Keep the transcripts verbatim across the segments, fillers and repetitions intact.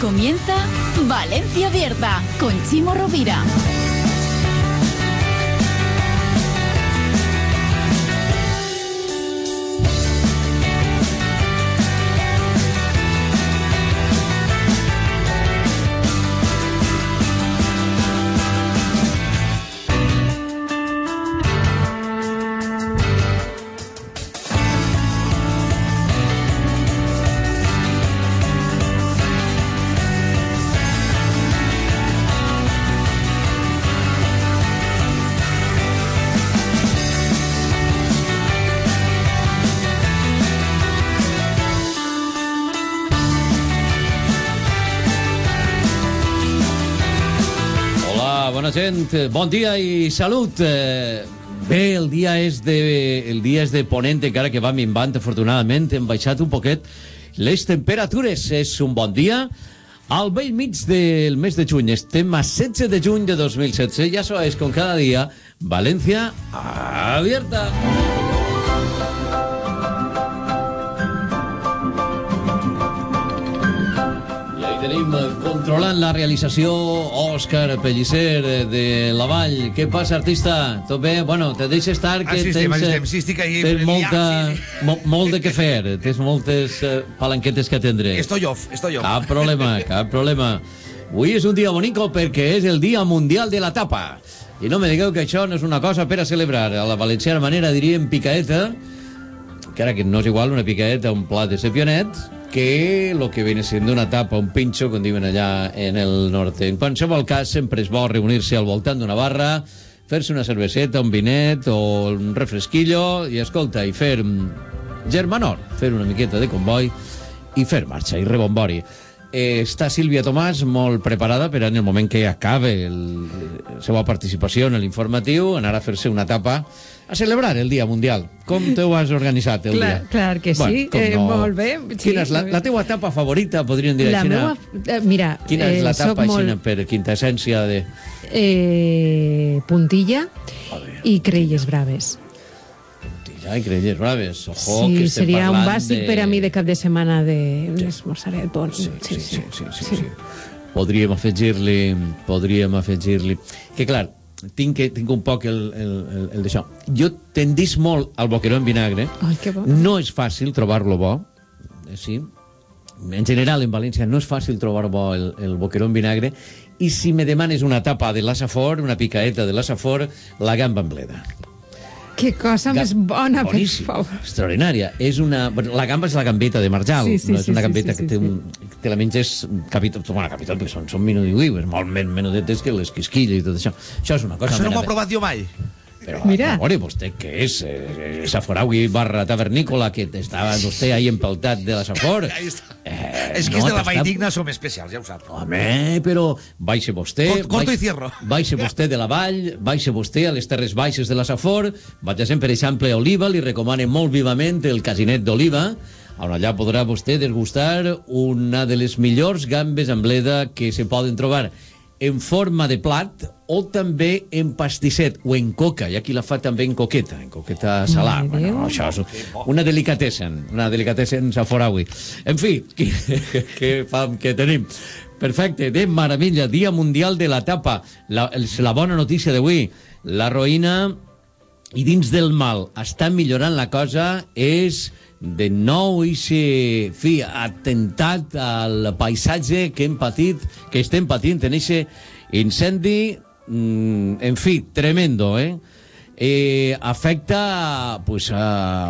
Comienza Valencia Abierta con Chimo Rovira. Bona gent, bon dia i salut. Bé, el dia és de, el dia és de ponent, encara que va minvant, afortunadament, hem baixat un poquet les temperatures. És un bon dia. Al vell mig del mes de juny, estem a setze de juny de dos mil setze, ja això és com cada dia, Valencia Abierta. Tenim controlant la realització Òscar Pellicer de la Vall. Què passa, artista? Tot bé? Bueno, te deixa estar que ah, sí, tens, estem, sí, estic ahí, tens molta, sí, sí. mo, molt de què fer. Tens moltes uh, palanquetes que atendre. Estoy off, estoy off. Cap problema, cap problema. Avui és un dia bonico perquè és el Dia Mundial de la Tapa. I no me digueu que això no és una cosa per a celebrar. A la valenciana manera diríem picaeta, que ara que no és igual una picaeta a un plat de sepionet, que lo que viene siendo una tapa, un pincho, com diuen allà en el norte. En qualsevol cas, sempre és bo reunir-se al voltant d'una barra, fer-se una cerveseta, un vinet o un refresquillo, i escolta, i fer germanor, fer una miqueta de comboi i fer marxa, i rebombori. Eh, està Sílvia Tomàs molt preparada per en el moment que acabe el, la seva participació en l'informatiu, anar a fer-se una tapa a celebrar el Dia Mundial. Com t'ho has organitzat el clar, dia? Clar que sí, bueno, eh, no. Molt bé. Sí, Quina és la, la teua tapa favorita, podríem dir la així? Meua, eh, mira, quina és la eh, tapa molt... així per quintessència de... Eh, puntilla i creïlles braves. Puntilla i creïlles braves. Ojo, sí, que estem seria un parlant bàsic de... per a mi de cap de setmana de un Sí. esmorzaret bon. Sí, sí, sí, sí, sí, sí, sí. Podríem afegir-li, podríem afegir-li... Que clar, tinc, que, tinc un poc el, el, el, el d'això. Jo tendís molt al boqueró en vinagre. Ai, que bo. No és fàcil trobar-lo bo, eh, sí. En general, en València no és fàcil trobar bo el, el boqueró en vinagre, i si me demanes una tapa de la Safor, una picaeta de la Safor, la gamba en bleda. Que cosa Ga més bona, per Boníssim, favor. extraordinària. És una... Bueno, la gamba és la gambeta de marjal, Sí, sí, no és sí, una sí, gambeta sí, que sí, té un... Te la menges capítol, bueno, capítol, perquè són, són menudiuives, molt men, menudetes que les quisquilles i tot això. Això és una cosa... Això no m'ho mena- ha provat jo mai. Però, Mira. a veure, vostè què és? Eh, Saforaui barra tavernícola, que estava vostè ahí empeltat de la Safor. Ahí està. Eh, És que no, és de la t'està- Vall Digna, som especials, ja ho saps. Home, però baixe vostè... Cort- corto baix- i cierro. Baixe vostè de la vall, baixe vostè a les terres baixes de la Safor, vagi per exemple a Oliva, li recomane molt vivament el casinet d'Oliva, on allà podrà vostè degustar una de les millors gambes en bleda que se poden trobar en forma de plat o també en pastisset o en coca, i aquí la fa també en coqueta, en coqueta salada. Mare Bueno, Déu. això és una delicatessen, una delicatessen saforaui. En fi, que, que fam que tenim. Perfecte, de maravilla, Dia Mundial de la Tapa. La, la bona notícia d'avui, la roïna, i dins del mal està millorant la cosa, és de nou ixe, fi, atemptat al paisatge que hem patit, que estem patint en ixe incendi, mm, en fi, tremendo, eh? Eh, afecta pues, a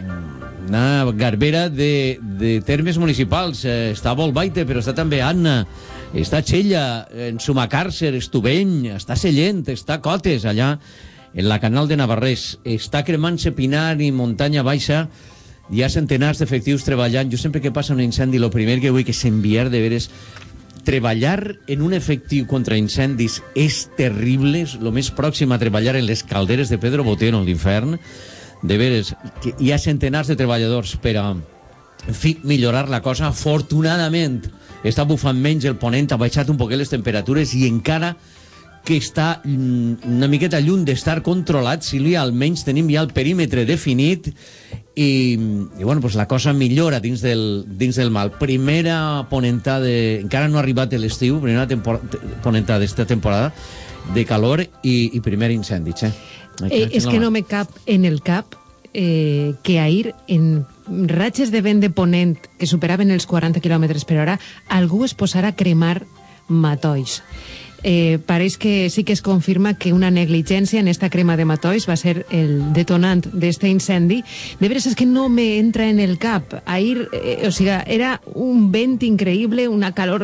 una garbera de, de termes municipals. Eh, està a Bolbaite, però està també Anna, està Xella, en Sumacàrcer, Estubeny, està Sellent, està Cotes, allà en la Canal de Navarrés, està cremant-se Pinar i Muntanya Baixa. Hi ha centenars d'efectius treballant. Jo sempre que passa un incendi, el primer que vull que s'enviar de veres... Treballar en un efectiu contra incendis és terrible, és el més pròxim a treballar en les calderes de Pedro Botero, l'infern. De veres, que hi ha centenars de treballadors per a, en fi, millorar la cosa. Afortunadament, està bufant menys el ponent, ha baixat un poquet les temperatures i encara que està una miqueta lluny d'estar controlat, Sílvia, almenys tenim ja el perímetre definit i, i bueno, pues la cosa millora dins del, dins del mal. Primera ponentada, encara no ha arribat l'estiu, primera tempor ponentada d'esta temporada de calor i, i primer incendi, che. Eh, és que no me cap en el cap eh, que ahir, en ratxes de vent de ponent que superaven els quaranta quilòmetres per hora, algú es posarà a cremar matolls. Eh, pareix que sí que es confirma que una negligència en esta crema de matolls va ser el detonant d'este incendi. De veres és que no me entra en el cap. Ahir, eh, o sigui, era un vent increïble, una calor,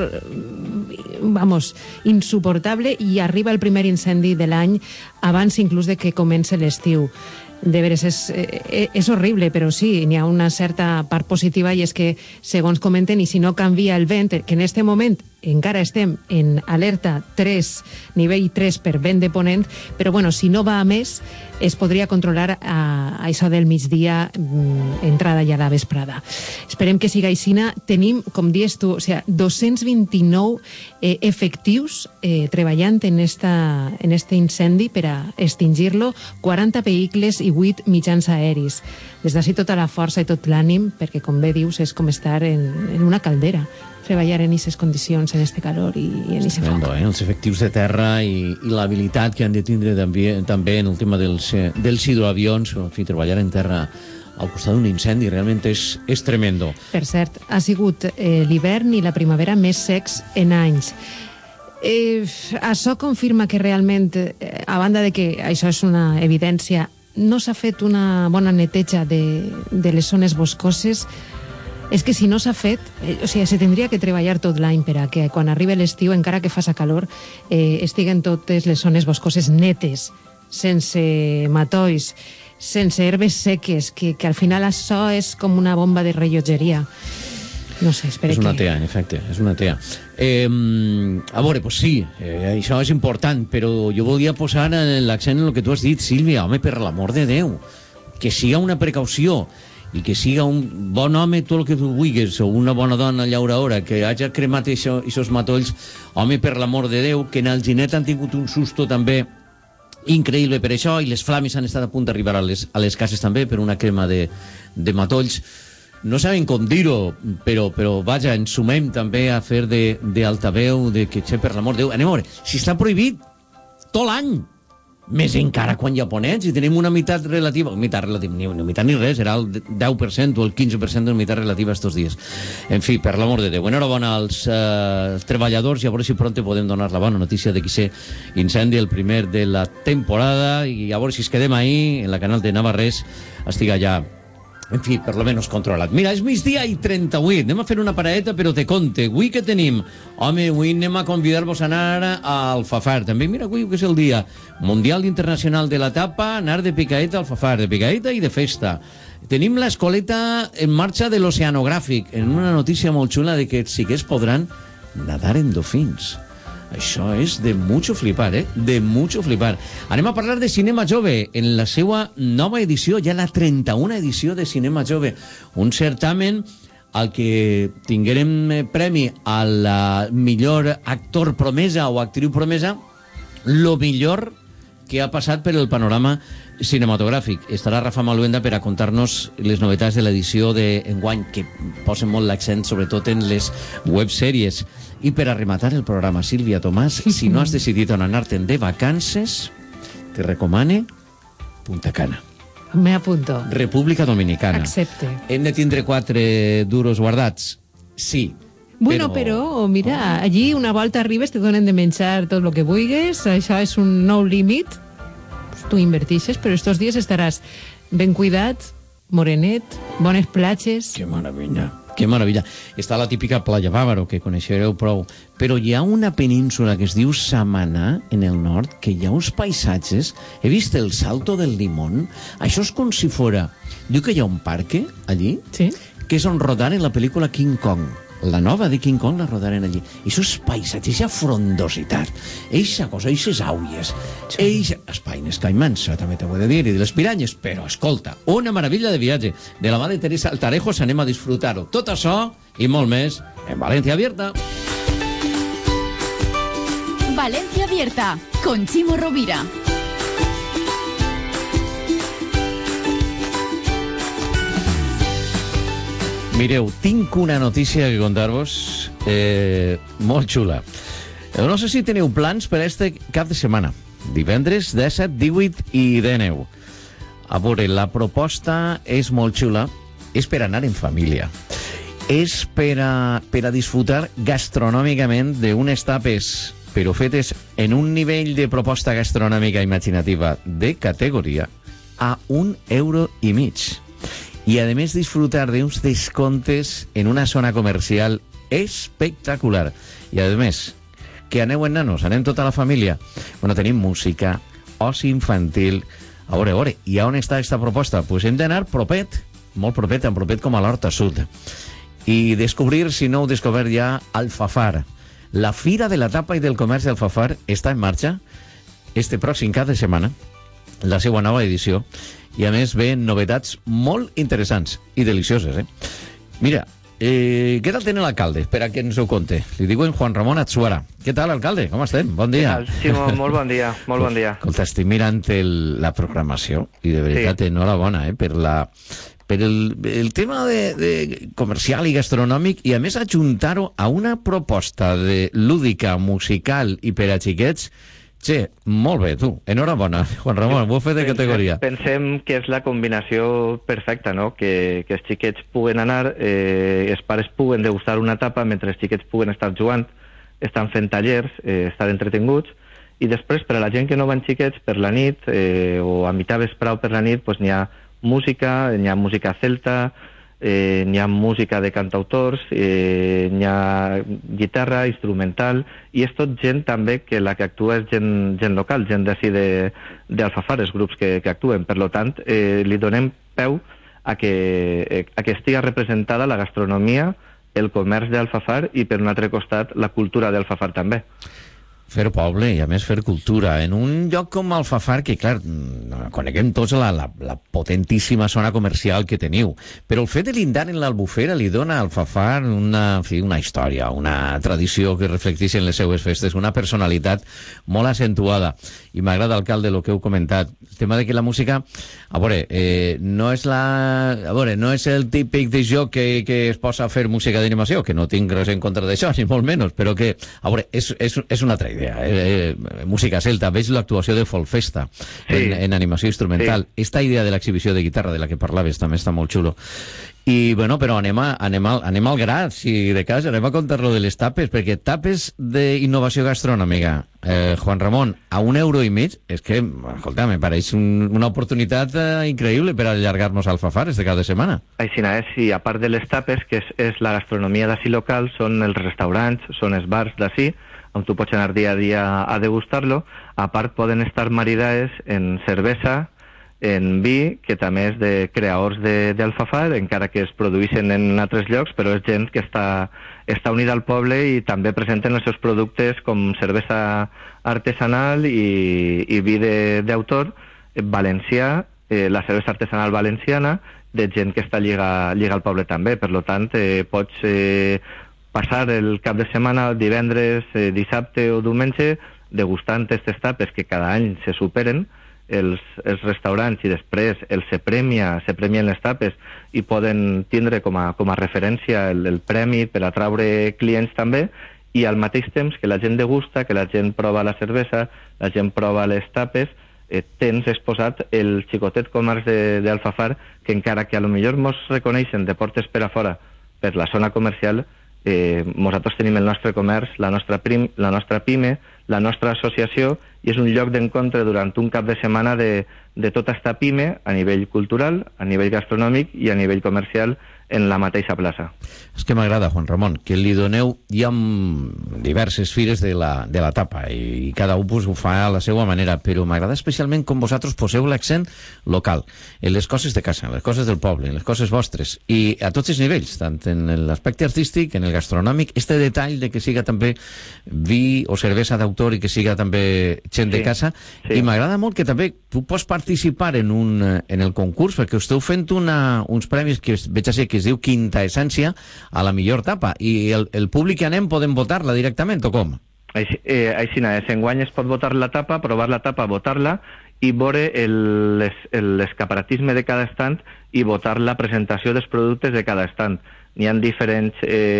vamos, insuportable, i arriba el primer incendi de l'any abans inclús de que comence l'estiu. De veres, és, eh, és horrible, però sí, n'hi ha una certa part positiva, i és que, segons comenten, i si no canvia el vent, que en este moment encara estem en alerta tres, nivell tres per vent de ponent, però bueno, si no va a més, es podria controlar a, a això del migdia, entrada ja a la vesprada. Esperem que siga aixina. Tenim, com dius tu, o sigui, dos-cents vint-i-nou eh, efectius eh, treballant en, esta, en este incendi per a extingir-lo, quaranta vehicles i vuit mitjans aeris. Des d'ací tota la força i tot l'ànim, perquè, com bé dius, és com estar en, en una caldera, treballar en aquestes condicions, en este calor i, i en aquest foc. Eh? Els efectius de terra i, i l'habilitat que han de tindre també, també en el tema dels, dels hidroavions, en fi, treballar en terra al costat d'un incendi realment és, és tremendo. Per cert, ha sigut eh, l'hivern i la primavera més secs en anys. Eh, això confirma que realment, eh, a banda de que això és una evidència, no s'ha fet una bona neteja de, de les zones boscoses. És que si no s'ha fet, eh, o sigui, se tindria que treballar tot l'any per a que quan arribi l'estiu, encara que faça calor, eh, estiguen totes les zones boscoses netes, sense matolls, sense herbes seques, que, que al final això és com una bomba de rellotgeria. No sé, espero que... És una tea, en efecte, és una tea. Eh, a veure, pues sí, eh, això és important, però jo volia posar l'accent en el que tu has dit, Sílvia. Home, per l'amor de Déu, que siga una precaució, i que siga un bon home, tot el que tu vulguis, o una bona dona llauradora, que hagi cremat aquests matolls, home, per l'amor de Déu, que en Alginet han tingut un susto també increïble per això, i les flames han estat a punt d'arribar a, les, a les cases també per una crema de, de matolls. No saben com dir-ho, però, però vaja, ens sumem també a fer d'altaveu, de, de que, che, per l'amor de Déu, anem a veure, si està prohibit tot l'any, més encara quan hi ha ponents, i tenim una meitat relativa, meitat relativa, ni, ni meitat ni res, era el deu per cent o el quinze per cent de meitat relativa estos dies. En fi, per l'amor de Déu. Enhorabona als eh, treballadors, i a veure si pronto podem donar la bona notícia de que se incendi el primer de la temporada, i a veure si es quedem ahí, en la canal de Navarrés, estiga ja, en fi, per lo menos controlat. Mira, és migdia i trenta-vuit. Anem a fer una paradeta, però te conte. Avui què tenim? Home, avui anem a convidar-vos a anar a Alfafar. També, mira, avui que és el dia mundial internacional de la tapa, anar de picaeta a Alfafar, de picaeta i de festa. Tenim l'escoleta en marxa de l'oceanogràfic, en una notícia molt xula de que sí que es podran nadar en dofins. Això és de mucho flipar, eh? De mucho flipar. Anem a parlar de Cinema Jove en la seva nova edició, ja la trenta-una edició de Cinema Jove. Un certamen al que tinguérem premi a la millor actor promesa o actriu promesa, lo millor que ha passat per el panorama cinematogràfic. Estarà Rafa Maluenda per a contar-nos les novetats de l'edició d'enguany, que posen molt l'accent sobretot en les websèries. I per a rematar el programa, Sílvia Tomàs, si no has decidit on anar-te'n de vacances, te recomane Punta Cana. Me apunto. República Dominicana. Accepte. Hem de tindre quatre duros guardats? Sí. Bueno, però, però mira, allí una volta arribes, te donen de menjar tot el que vulguis, això és un nou límit, pues tu invertixes, però estos dies estaràs ben cuidat, morenet, bones platges... Que meravella. Que meravella. Està la típica Playa Bávaro, que coneixereu prou, però hi ha una península que es diu Samaná, en el nord, que hi ha uns paisatges. He vist el Salto del Limón. Això és com si fora... Diu que hi ha un parque, allí, sí, que és on rodaren la pel·lícula King Kong. La nova de King Kong la rodaren allí. I això és paisatge, eixa frondositat, eixa cosa, eixes àuies, eixa... Espaines caimans, també t'ho he de dir, i de les piranyes, però escolta, una meravella de viatge. De la mà de Teresa Altarejos anem a disfrutar-ho. Tot això i molt més en Valencia Abierta. Valencia Abierta, con Chimo Rovira. Mireu, tinc una notícia que contar-vos eh, molt xula. No sé si teniu plans per este cap de setmana. Divendres, disset, divuit i dinou. A veure, la proposta és molt xula. És per anar en família. És per a, per a disfrutar gastronòmicament d'unes tapes, però fetes en un nivell de proposta gastronòmica imaginativa de categoria a un euro i mig. I, a més, disfrutar d'uns descomptes en una zona comercial espectacular. I, a més, que aneu en nanos, anem tota la família. Bueno, tenim música, oci infantil. A veure, a veure, i on està aquesta proposta? Doncs pues hem d'anar propet, molt propet, tan propet com a l'Horta Sud. I descobrir, si no heu descobert ja, Alfafar. La Fira de la Tapa i del Comerç d'Alfafar està en marxa este pròxim cap de setmana, la seva nova edició, i a més ven novetats molt interessants i delicioses, eh? Mira, eh, què tal tenen l'alcalde? Per a que ens ho conte. Li diuen Juan Ramon Atsuara. Què tal, alcalde? Com estem? Bon dia. Sí, molt, molt bon dia, molt bon dia. Escolta, estic mirant el, la programació i de veritat, sí. Enhorabona, eh, per la... per el, el tema de, de comercial i gastronòmic, i a més ajuntar-ho a una proposta de lúdica, musical i per a xiquets. Che, molt bé, tu. Enhorabona, Juan Ramon, ho heu fet de categoria. Pensem que és la combinació perfecta, no? Que, que els xiquets puguen anar, eh, els pares puguen degustar una tapa mentre els xiquets puguen estar jugant, estan fent tallers, eh, estar entretinguts, i després, per a la gent que no van xiquets, per la nit, eh, o a mitjà vesprau per la nit, pues, n'hi ha música, n'hi ha música celta, eh, n'hi ha música de cantautors, eh, n'hi ha guitarra, instrumental, i és tot gent també que la que actua és gent, gent local, gent d'ací d'Alfafar, els grups que, que actuen. Per lo tant, eh, li donem peu a que, eh, a que estiga representada la gastronomia, el comerç d'Alfafar i, per un altre costat, la cultura d'Alfafar també. Fer poble i, a més, fer cultura. En un lloc com Alfafar, que, clar, coneguem tots la, la, la potentíssima zona comercial que teniu, però el fet de lindar en l'Albufera li dona a Alfafar una, en fi, una història, una tradició que reflecteix en les seues festes, una personalitat molt accentuada. I m'agrada, alcalde, el que heu comentat. El tema de que la música, a veure, eh, no és la... A veure, no és el típic de joc que, que es posa a fer música d'animació, que no tinc res en contra d'això, ni molt menys, però que, a veure, és, és, és una altra idea. Eh, eh, música celta, veig l'actuació de Folfesta, sí, en, en animació instrumental, sí. Esta idea de l'exhibició de guitarra de la que parlaves també està molt xulo. I, bueno, però anem, a, anem, al, anem al gra, si de cas, anem a contar-lo de les tapes, perquè tapes d'innovació gastronòmica, eh, Juan Ramon, a un euro i mig, és que, escolta, me pareix un, una oportunitat eh, increïble per allargar-nos al Alfafar este cap de setmana. Així és, i a part de les tapes, que és, és la gastronomia d'ací local, són els restaurants, són els bars d'ací, on tu pots anar dia a dia a degustar-lo. A part, poden estar maridades en cervesa, en vi, que també és de creadors d'Alfafar, encara que es produeixen en altres llocs, però és gent que està, està unida al poble i també presenten els seus productes com cervesa artesanal i, i vi d'autor valencià, eh, la cervesa artesanal valenciana, de gent que està lliga, lliga al poble també. Per tant, eh, pots... Eh, passar el cap de setmana, divendres, eh, dissabte o diumenge, degustant aquestes tapes que cada any se superen, els, els restaurants, i després els se premia, se premien les tapes i poden tindre com a, com a referència el, el premi per atraure clients també, i al mateix temps que la gent degusta, que la gent prova la cervesa, la gent prova les tapes, eh, tens exposat el xicotet comerç d'Alfafar, que encara que a lo millor mos reconeixen de portes per a fora per la zona comercial, Eh, nosaltres tenim el nostre comerç, la nostra, prim, la nostra pime, la nostra associació, i és un lloc d'encontre durant un cap de setmana de, de tota esta pime a nivell cultural, a nivell gastronòmic i a nivell comercial en la mateixa plaça. És que m'agrada, Juan Ramon, que li doneu, hi ha diverses fires de la, de la tapa i cada un pues, ho fa a la seva manera, però m'agrada especialment com vosaltres poseu l'accent local, en les coses de casa, en les coses del poble, en les coses vostres, i a tots els nivells, tant en l'aspecte artístic, en el gastronòmic, este detall de que siga també vi o cervesa d'autor i que siga també gent sí, de casa, sí. I m'agrada molt que també tu pots participar en, un, en el concurs, perquè esteu fent una, uns premis que veig així que es diu Quinta Essència a la millor tapa, i el, el públic que anem podem votar-la directament, o com? Així, eh, així és, enguany es pot votar la tapa, provar la tapa, votar-la, i veure el- l'es- el- l'escaparatisme de cada estand i votar la presentació dels productes de cada estand. N'hi ha diferents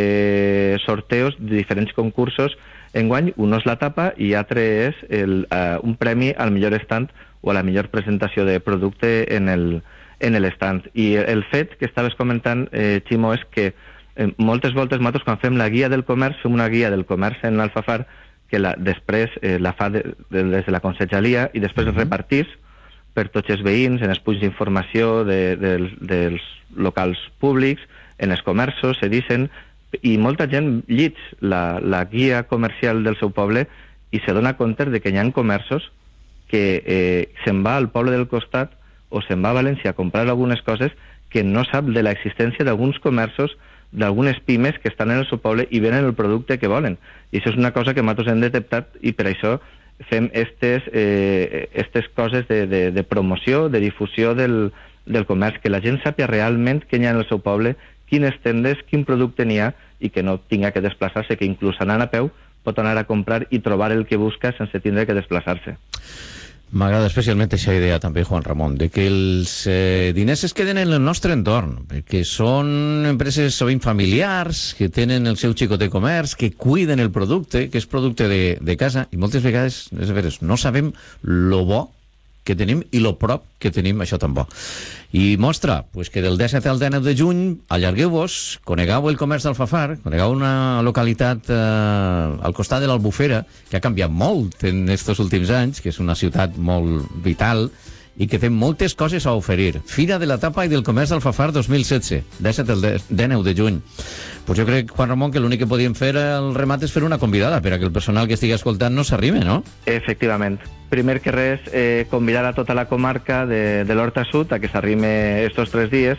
eh, sorteos, diferents concursos. Enguany, un és la tapa i l'altre és el, eh, un premi al millor estand o a la millor presentació de producte en el, en l'estand. I el fet que estaves comentant, eh, Ximo, és que eh, moltes voltes nosaltres quan fem la guia del comerç, fem una guia del comerç en Alfafar que la, després eh, la fa de, de, des de la conselleria i després es repartís per tots els veïns en els punts d'informació de, dels, dels locals públics, en els comerços, se dicen, i molta gent llits la, la guia comercial del seu poble i se dona compte de que hi ha comerços que eh, se'n va al poble del costat o se'n va a València a comprar algunes coses que no sap de l'existència d'alguns comerços, d'algunes pimes que estan en el seu poble i venen el producte que volen. I això és una cosa que nosaltres hem detectat i per això fem estes, eh, estes coses de, de, de promoció, de difusió del, del comerç, que la gent sàpia realment què hi ha en el seu poble, quines tendes, quin producte n'hi ha i que no tinga que desplaçar-se, que inclús anant a peu pot anar a comprar i trobar el que busca sense tindre que desplaçar-se. M'agrada especialment aquesta idea també, Juan Ramon, de que els eh, diners es queden en el nostre entorn, que són empreses sovint familiars, que tenen el seu xicot de comerç, que cuiden el producte, que és producte de, de casa, i moltes vegades, és a veure, no sabem lo bo que tenim i lo prop que tenim això tan bo. I mostra pues, que del disset al dinou de juny allargueu-vos, conegueu el comerç d'Alfafar, conegueu una localitat eh, al costat de l'Albufera, que ha canviat molt en estos últims anys, que és una ciutat molt vital i que té moltes coses a oferir. Fira de la Tapa i del Comerç d'Alfafar dos mil setze, disset al dinou de juny. Pues jo crec, Juan Ramon, que l'únic que podíem fer al remat és fer una convidada per a que el personal que estigui escoltant no s'arribe, no? Efectivament. Primer que res, eh, convidar a tota la comarca de, de l'Horta Sud a que s'arrime estos tres dies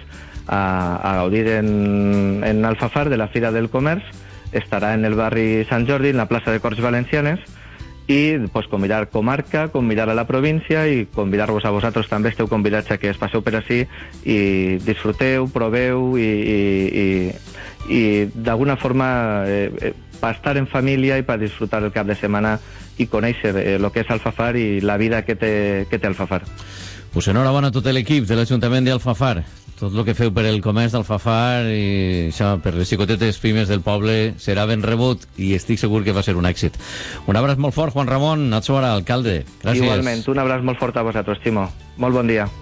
a, a gaudir en, en Alfafar de la Fira del Comerç. Estarà en el barri Sant Jordi, en la plaça de Corts Valencianes, i pues, convidar comarca, convidar a la província i convidar-vos a vosaltres també, esteu convidats a que es passeu per ací i disfruteu, proveu i, i, i, i d'alguna forma eh, eh, per estar en família i per disfrutar el cap de setmana i conèixer el eh, que és Alfafar i la vida que té, que té Alfafar. Pues enhorabona a tot l'equip de l'Ajuntament d'Alfafar. Tot el que feu per el comerç d'Alfafar i això, per les xicotetes pimes del poble serà ben rebut i estic segur que va ser un èxit. Un abraç molt fort, Juan Ramon, Natsora, alcalde. Gràcies. Igualment, un abraç molt fort a vosaltres, Ximo. Molt bon dia.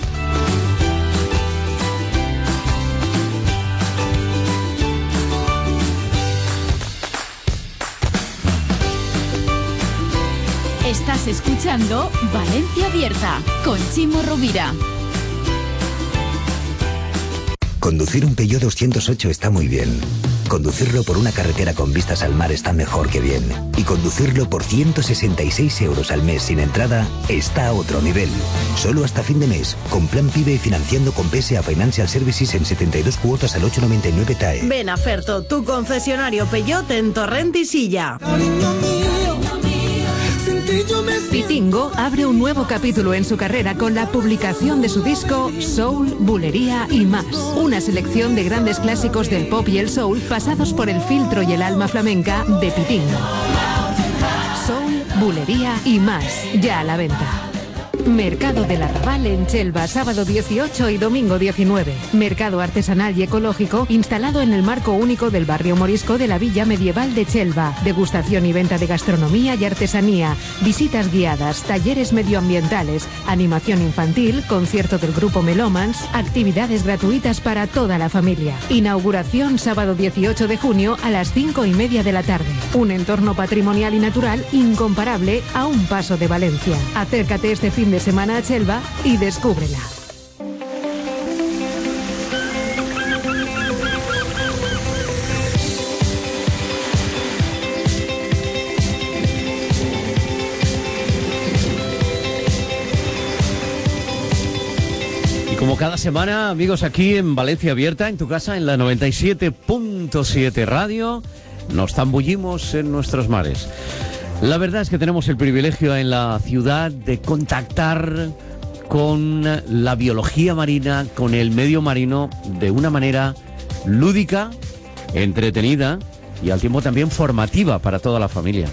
Estás escuchando Valencia Abierta con Chimo Rovira. Conducir un Peugeot doscientos ocho está muy bien. Conducirlo por una carretera con vistas al mar está mejor que bien. Y conducirlo por ciento sesenta y seis euros al mes sin entrada está a otro nivel. Solo hasta fin de mes, con Plan PIBE y financiando con P S A Financial Services en setenta y dos cuotas al ocho noventa y nueve T A E. Ven a Ferto, tu concesionario Peugeot en Torrent y Silla. Pitingo abre un nuevo capítulo en su carrera con la publicación de su disco Soul, Bulería y Más. Una selección de grandes clásicos del pop y el soul pasados por el filtro y el alma flamenca de Pitingo. Soul, Bulería y Más, ya a la venta. Mercado del Arrabal en Chelva, sábado dieciocho y domingo diecinueve. Mercado artesanal y ecológico instalado en el marco único del barrio morisco de la Villa Medieval de Chelva. Degustación y venta de gastronomía y artesanía, visitas guiadas, talleres medioambientales, animación infantil, concierto del grupo Melomans, actividades gratuitas para toda la familia. Inauguración sábado dieciocho de junio a las cinco y media de la tarde. Un entorno patrimonial y natural incomparable a un paso de Valencia. Acércate este fin de semana a Chelva y descúbrela. Y como cada semana, amigos, aquí en Valencia Abierta, en tu casa, en la noventa y siete punto siete Radio, nos zambullimos en nuestros mares. La verdad es que tenemos el privilegio en la ciudad de contactar con la biología marina, con el medio marino, de una manera lúdica, entretenida y al tiempo también formativa para toda la familia.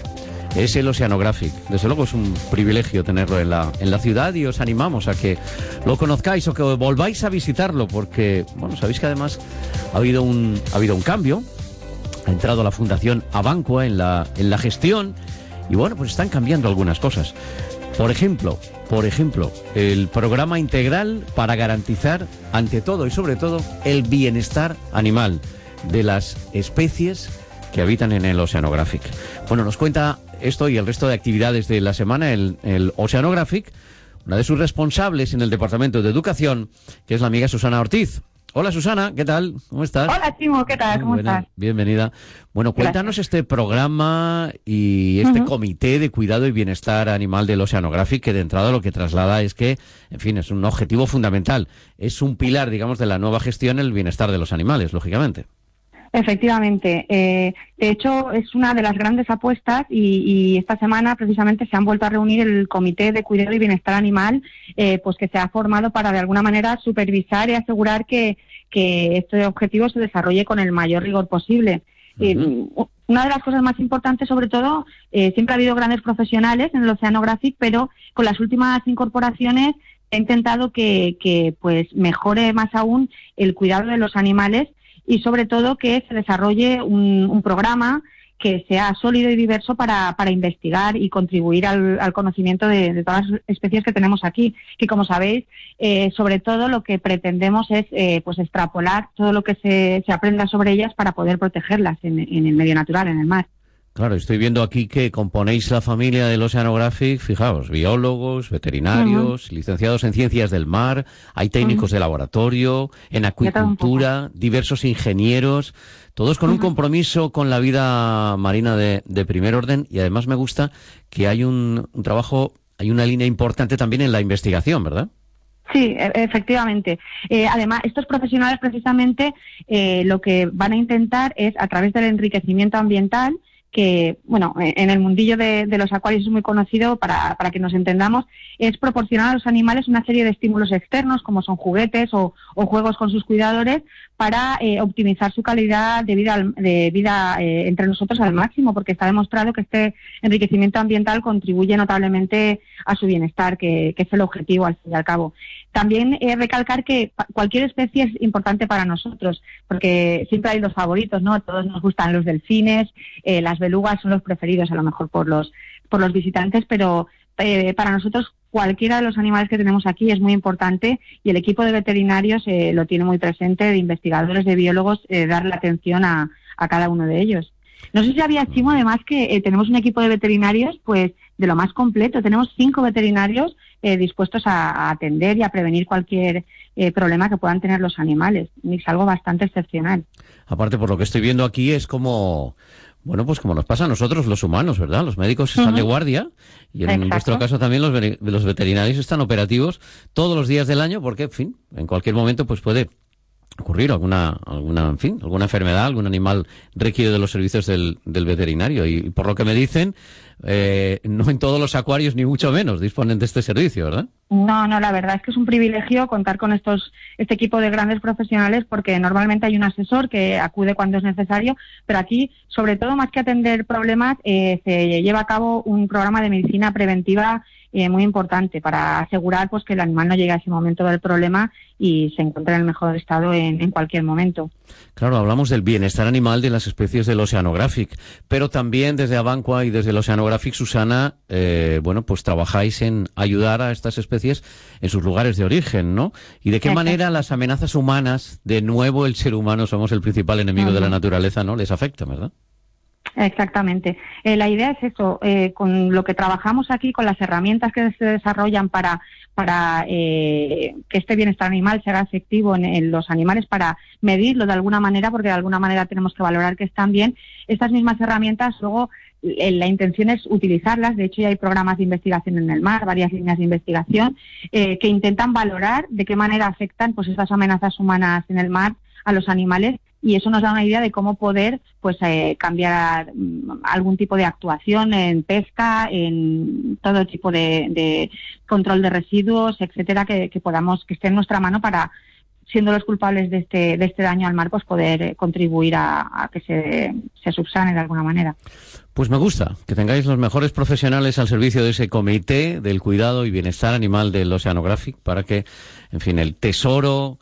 es el Oceanographic. Desde luego es un privilegio tenerlo en la, en la ciudad y os animamos a que lo conozcáis o que volváis a visitarlo porque, bueno, sabéis que además ha habido un, ha habido un cambio. Ha entrado la Fundación Abancua en la, en la gestión y, bueno, pues están cambiando algunas cosas. Por ejemplo, por ejemplo, el programa integral para garantizar, ante todo y sobre todo, el bienestar animal de las especies que habitan en el Oceanographic. Bueno, nos cuenta esto y el resto de actividades de la semana el, el Oceanographic, una de sus responsables en el Departamento de Educación, que es la amiga Susana Ortiz. Hola Susana, ¿qué tal? ¿Cómo estás? Hola Chimo, ¿qué tal? ¿Cómo Buena, estás? Bienvenida. Bueno, cuéntanos Gracias. Este programa y este uh-huh. Comité de Cuidado y Bienestar Animal del Oceanographic, que de entrada lo que traslada es que, en fin, es un objetivo fundamental. Es un pilar, digamos, de la nueva gestión, el bienestar de los animales, lógicamente. Efectivamente. Eh, de hecho, es una de las grandes apuestas y, y esta semana precisamente se han vuelto a reunir el Comité de Cuidado y Bienestar Animal, eh, pues que se ha formado para de alguna manera supervisar y asegurar que, que este objetivo se desarrolle con el mayor rigor posible. Uh-huh. Eh, una de las cosas más importantes, sobre todo, eh, siempre ha habido grandes profesionales en el Oceanographic, pero con las últimas incorporaciones he intentado que, que pues mejore más aún el cuidado de los animales y sobre todo que se desarrolle un, un programa que sea sólido y diverso para, para investigar y contribuir al, al conocimiento de, de todas las especies que tenemos aquí, que como sabéis, eh, sobre todo lo que pretendemos es eh, pues extrapolar todo lo que se, se aprenda sobre ellas para poder protegerlas en, en el medio natural, en el mar. Claro, estoy viendo aquí que componéis la familia del Oceanographic, fijaos, biólogos, veterinarios, uh-huh. licenciados en ciencias del mar, hay técnicos uh-huh. de laboratorio, en acuicultura, diversos ingenieros, todos con uh-huh. un compromiso con la vida marina de, de primer orden y además me gusta que hay un, un trabajo, hay una línea importante también en la investigación, ¿verdad? Sí, efectivamente. Eh, además, estos profesionales precisamente eh, lo que van a intentar es, a través del enriquecimiento ambiental, que, bueno, en el mundillo de, de los acuarios es muy conocido, para, para que nos entendamos, es proporcionar a los animales una serie de estímulos externos, como son juguetes o, o juegos con sus cuidadores, para eh, optimizar su calidad de vida, de vida eh, entre nosotros al máximo, porque está demostrado que este enriquecimiento ambiental contribuye notablemente a su bienestar, que, que es el objetivo al fin y al cabo. También eh, recalcar que cualquier especie es importante para nosotros, porque siempre hay los favoritos, ¿no? A todos nos gustan los delfines, eh, las belugas son los preferidos a lo mejor por los por los visitantes, pero eh, para nosotros cualquiera de los animales que tenemos aquí es muy importante y el equipo de veterinarios eh, lo tiene muy presente, de investigadores, de biólogos, eh, darle atención a, a cada uno de ellos. No sé si sabías, Chimo, además que eh, tenemos un equipo de veterinarios pues de lo más completo. Tenemos cinco veterinarios eh, dispuestos a, a atender y a prevenir cualquier eh, problema que puedan tener los animales. Es algo bastante excepcional. Aparte, por lo que estoy viendo aquí, es como... Bueno, pues como nos pasa a nosotros los humanos, ¿verdad? Los médicos están uh-huh. de guardia y en Exacto. vuestro caso también los, los veterinarios están operativos todos los días del año porque, en fin, en cualquier momento pues puede ocurrir alguna, alguna, en fin, alguna enfermedad, algún animal requiere de los servicios del, del veterinario y por lo que me dicen, eh, no en todos los acuarios ni mucho menos disponen de este servicio, ¿verdad? No, no, la verdad es que es un privilegio contar con estos este equipo de grandes profesionales porque normalmente hay un asesor que acude cuando es necesario, pero aquí, sobre todo, más que atender problemas, eh, se lleva a cabo un programa de medicina preventiva eh, muy importante para asegurar pues que el animal no llegue a ese momento del problema y se encuentre en el mejor estado en, en cualquier momento. Claro, hablamos del bienestar animal de las especies del Oceanographic, pero también desde Abancua y desde el Oceanographic, Susana, eh, bueno, pues trabajáis en ayudar a estas especies en sus lugares de origen, ¿no? ¿Y de qué Exacto. manera las amenazas humanas, de nuevo el ser humano somos el principal enemigo uh-huh. de la naturaleza, ¿no? Les afecta, ¿verdad? Exactamente. Eh, la idea es eso, eh, con lo que trabajamos aquí, con las herramientas que se desarrollan para para eh, que este bienestar animal sea efectivo en, en los animales, para medirlo de alguna manera, porque de alguna manera tenemos que valorar que están bien. Estas mismas herramientas, luego, eh, la intención es utilizarlas. De hecho, ya hay programas de investigación en el mar, varias líneas de investigación, eh, que intentan valorar de qué manera afectan pues estas amenazas humanas en el mar a los animales, y eso nos da una idea de cómo poder pues eh, cambiar mm, algún tipo de actuación en pesca, en todo tipo de, de control de residuos, etcétera, que, que podamos, que esté en nuestra mano para, siendo los culpables de este de este daño al mar, pues poder eh, contribuir a, a que se, se subsane de alguna manera. Pues me gusta que tengáis los mejores profesionales al servicio de ese comité del cuidado y bienestar animal del Oceanographic para que, en fin, el tesoro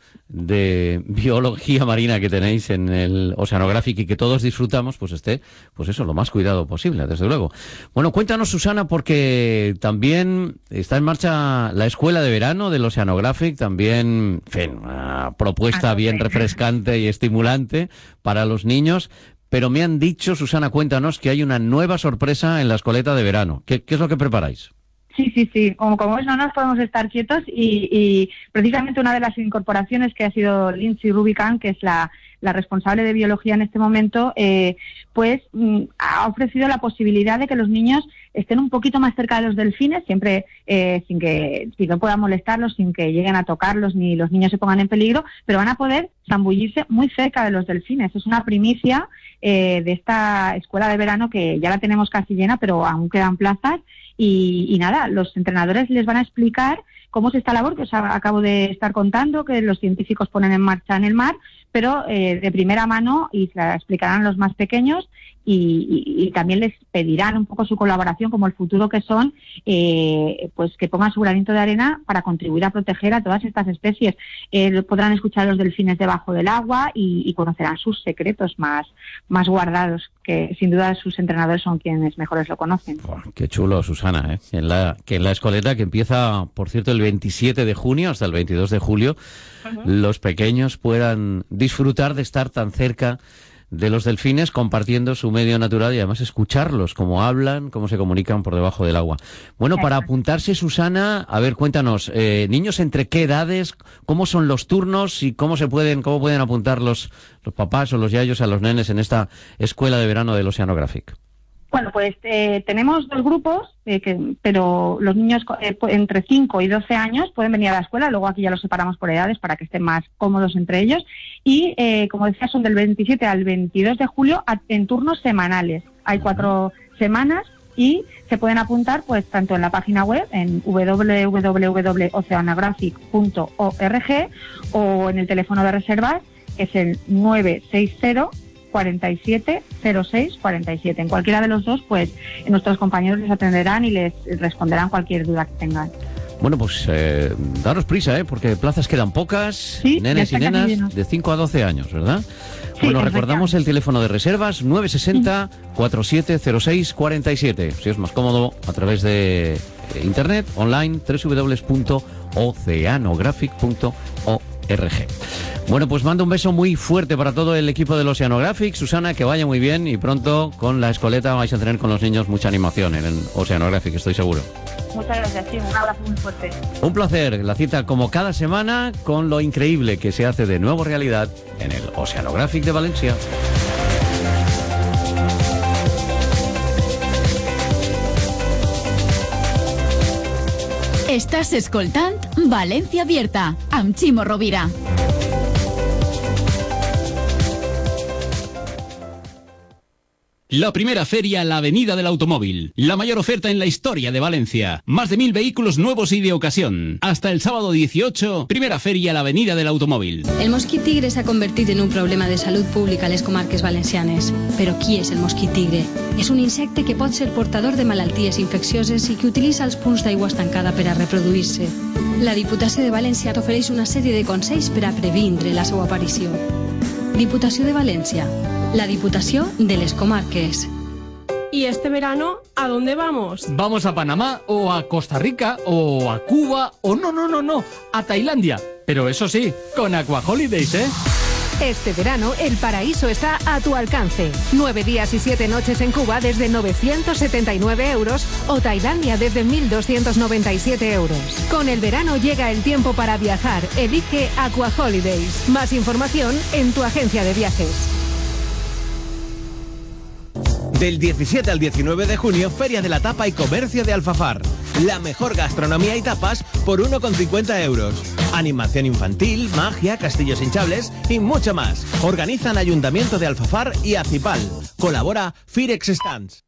de biología marina que tenéis en el Oceanographic y que todos disfrutamos, pues esté, pues eso, lo más cuidado posible, desde luego. Bueno, cuéntanos, Susana, porque también está en marcha la escuela de verano del Oceanographic, también, en fin, una propuesta bien refrescante y estimulante para los niños. Pero me han dicho, Susana, cuéntanos, que hay una nueva sorpresa en la escoleta de verano. ¿Qué, qué es lo que preparáis? Sí, sí, sí. Como, como ves, no nos podemos estar quietos y, y precisamente una de las incorporaciones que ha sido Lindsay Rubicam, que es la, la responsable de biología en este momento, eh, pues mm, ha ofrecido la posibilidad de que los niños estén un poquito más cerca de los delfines, siempre eh, sin que si no puedan molestarlos, sin que lleguen a tocarlos ni los niños se pongan en peligro, pero van a poder zambullirse muy cerca de los delfines. Es una primicia eh, de esta escuela de verano que ya la tenemos casi llena, pero aún quedan plazas. Y, y nada, los entrenadores les van a explicar cómo es esta labor que os acabo de estar contando, que los científicos ponen en marcha en el mar, pero eh, de primera mano, y se la explicarán los más pequeños, y, y, y también les pedirán un poco su colaboración, como el futuro que son, eh, pues que pongan su granito de arena para contribuir a proteger a todas estas especies. Eh, podrán escuchar a los delfines debajo del agua y, y conocerán sus secretos más, más guardados, que sin duda sus entrenadores son quienes mejores lo conocen. Buah, qué chulo, Susana, ¿eh? En la, que en la escoleta, que empieza, por cierto, el veintisiete de junio hasta el veintidós de julio, uh-huh. los pequeños puedan disfrutar de estar tan cerca de los delfines, compartiendo su medio natural y además escucharlos, cómo hablan, cómo se comunican por debajo del agua. Bueno, para apuntarse, Susana, a ver, cuéntanos, eh, niños entre qué edades, cómo son los turnos y cómo se pueden, cómo pueden apuntar los, los papás o los yayos a los nenes en esta escuela de verano del Oceanographic. Bueno, pues eh, tenemos dos grupos, eh, que, pero los niños eh, entre cinco y doce años pueden venir a la escuela, luego aquí ya los separamos por edades para que estén más cómodos entre ellos, y eh, como decía, son del veintisiete al veintidós de julio a, en turnos semanales. Hay cuatro semanas y se pueden apuntar pues tanto en la página web, en doble u doble u doble u punto oceanographic punto org, o en el teléfono de reservas, que es el nueve seis cero, cuarenta y siete, cero seis, cuarenta y siete. En cualquiera de los dos, pues nuestros compañeros les atenderán y les responderán cualquier duda que tengan. Bueno, pues eh, daros prisa, ¿eh? Porque plazas quedan pocas, sí, nenes y nenas de cinco a doce años, ¿verdad? Sí, bueno, recordamos el teléfono de reservas, nueve seis cero, cuarenta y siete, cero seis, cuarenta y siete. Si es más cómodo, a través de internet, online, doble u doble u doble u punto oceanographic punto org. Bueno, pues mando un beso muy fuerte para todo el equipo del Oceanographic. Susana, que vaya muy bien y pronto con la escoleta vais a tener con los niños mucha animación en el Oceanographic, estoy seguro. Muchas gracias, sí, un abrazo muy fuerte. Un placer, la cita como cada semana con lo increíble que se hace de nuevo realidad en el Oceanographic de Valencia. Estàs escoltant València Abierta amb Chimo Rovira. La primera feria La Avenida del Automóvil. La mayor oferta en la historia de Valencia. Más de mil vehículos nuevos y de ocasión. Hasta el sábado dieciocho, primera feria La Avenida del Automòbil. El mosquit tigre s'ha convertit en un problema de salut pública a les comarques valencianes. Però qui és el mosquit tigre? És un insecte que pot ser portador de malalties infeccioses i que utilitza els punts d'aigua estancada per a reproduir-se. La Diputació de València t'ofereix una sèrie de consells per a previndre la seva aparició. Diputació de València. La Diputación de les Comarques. ¿Y este verano a dónde vamos? Vamos a Panamá o a Costa Rica o a Cuba o no, no, no, no, a Tailandia. Pero eso sí, con Aqua Holidays, ¿eh? Este verano el paraíso está a tu alcance. Nueve días y siete noches en Cuba desde novecientos setenta y nueve euros o Tailandia desde mil doscientos noventa y siete euros. Con el verano llega el tiempo para viajar. Elige Aqua Holidays. Más información en tu agencia de viajes. Del diecisiete al diecinueve de junio, Feria de la Tapa y Comercio de Alfafar. La mejor gastronomía y tapas por uno con cincuenta euros. Animación infantil, magia, castillos hinchables y mucho más. Organizan Ayuntamiento de Alfafar y Acipal. Colabora Firex Stands.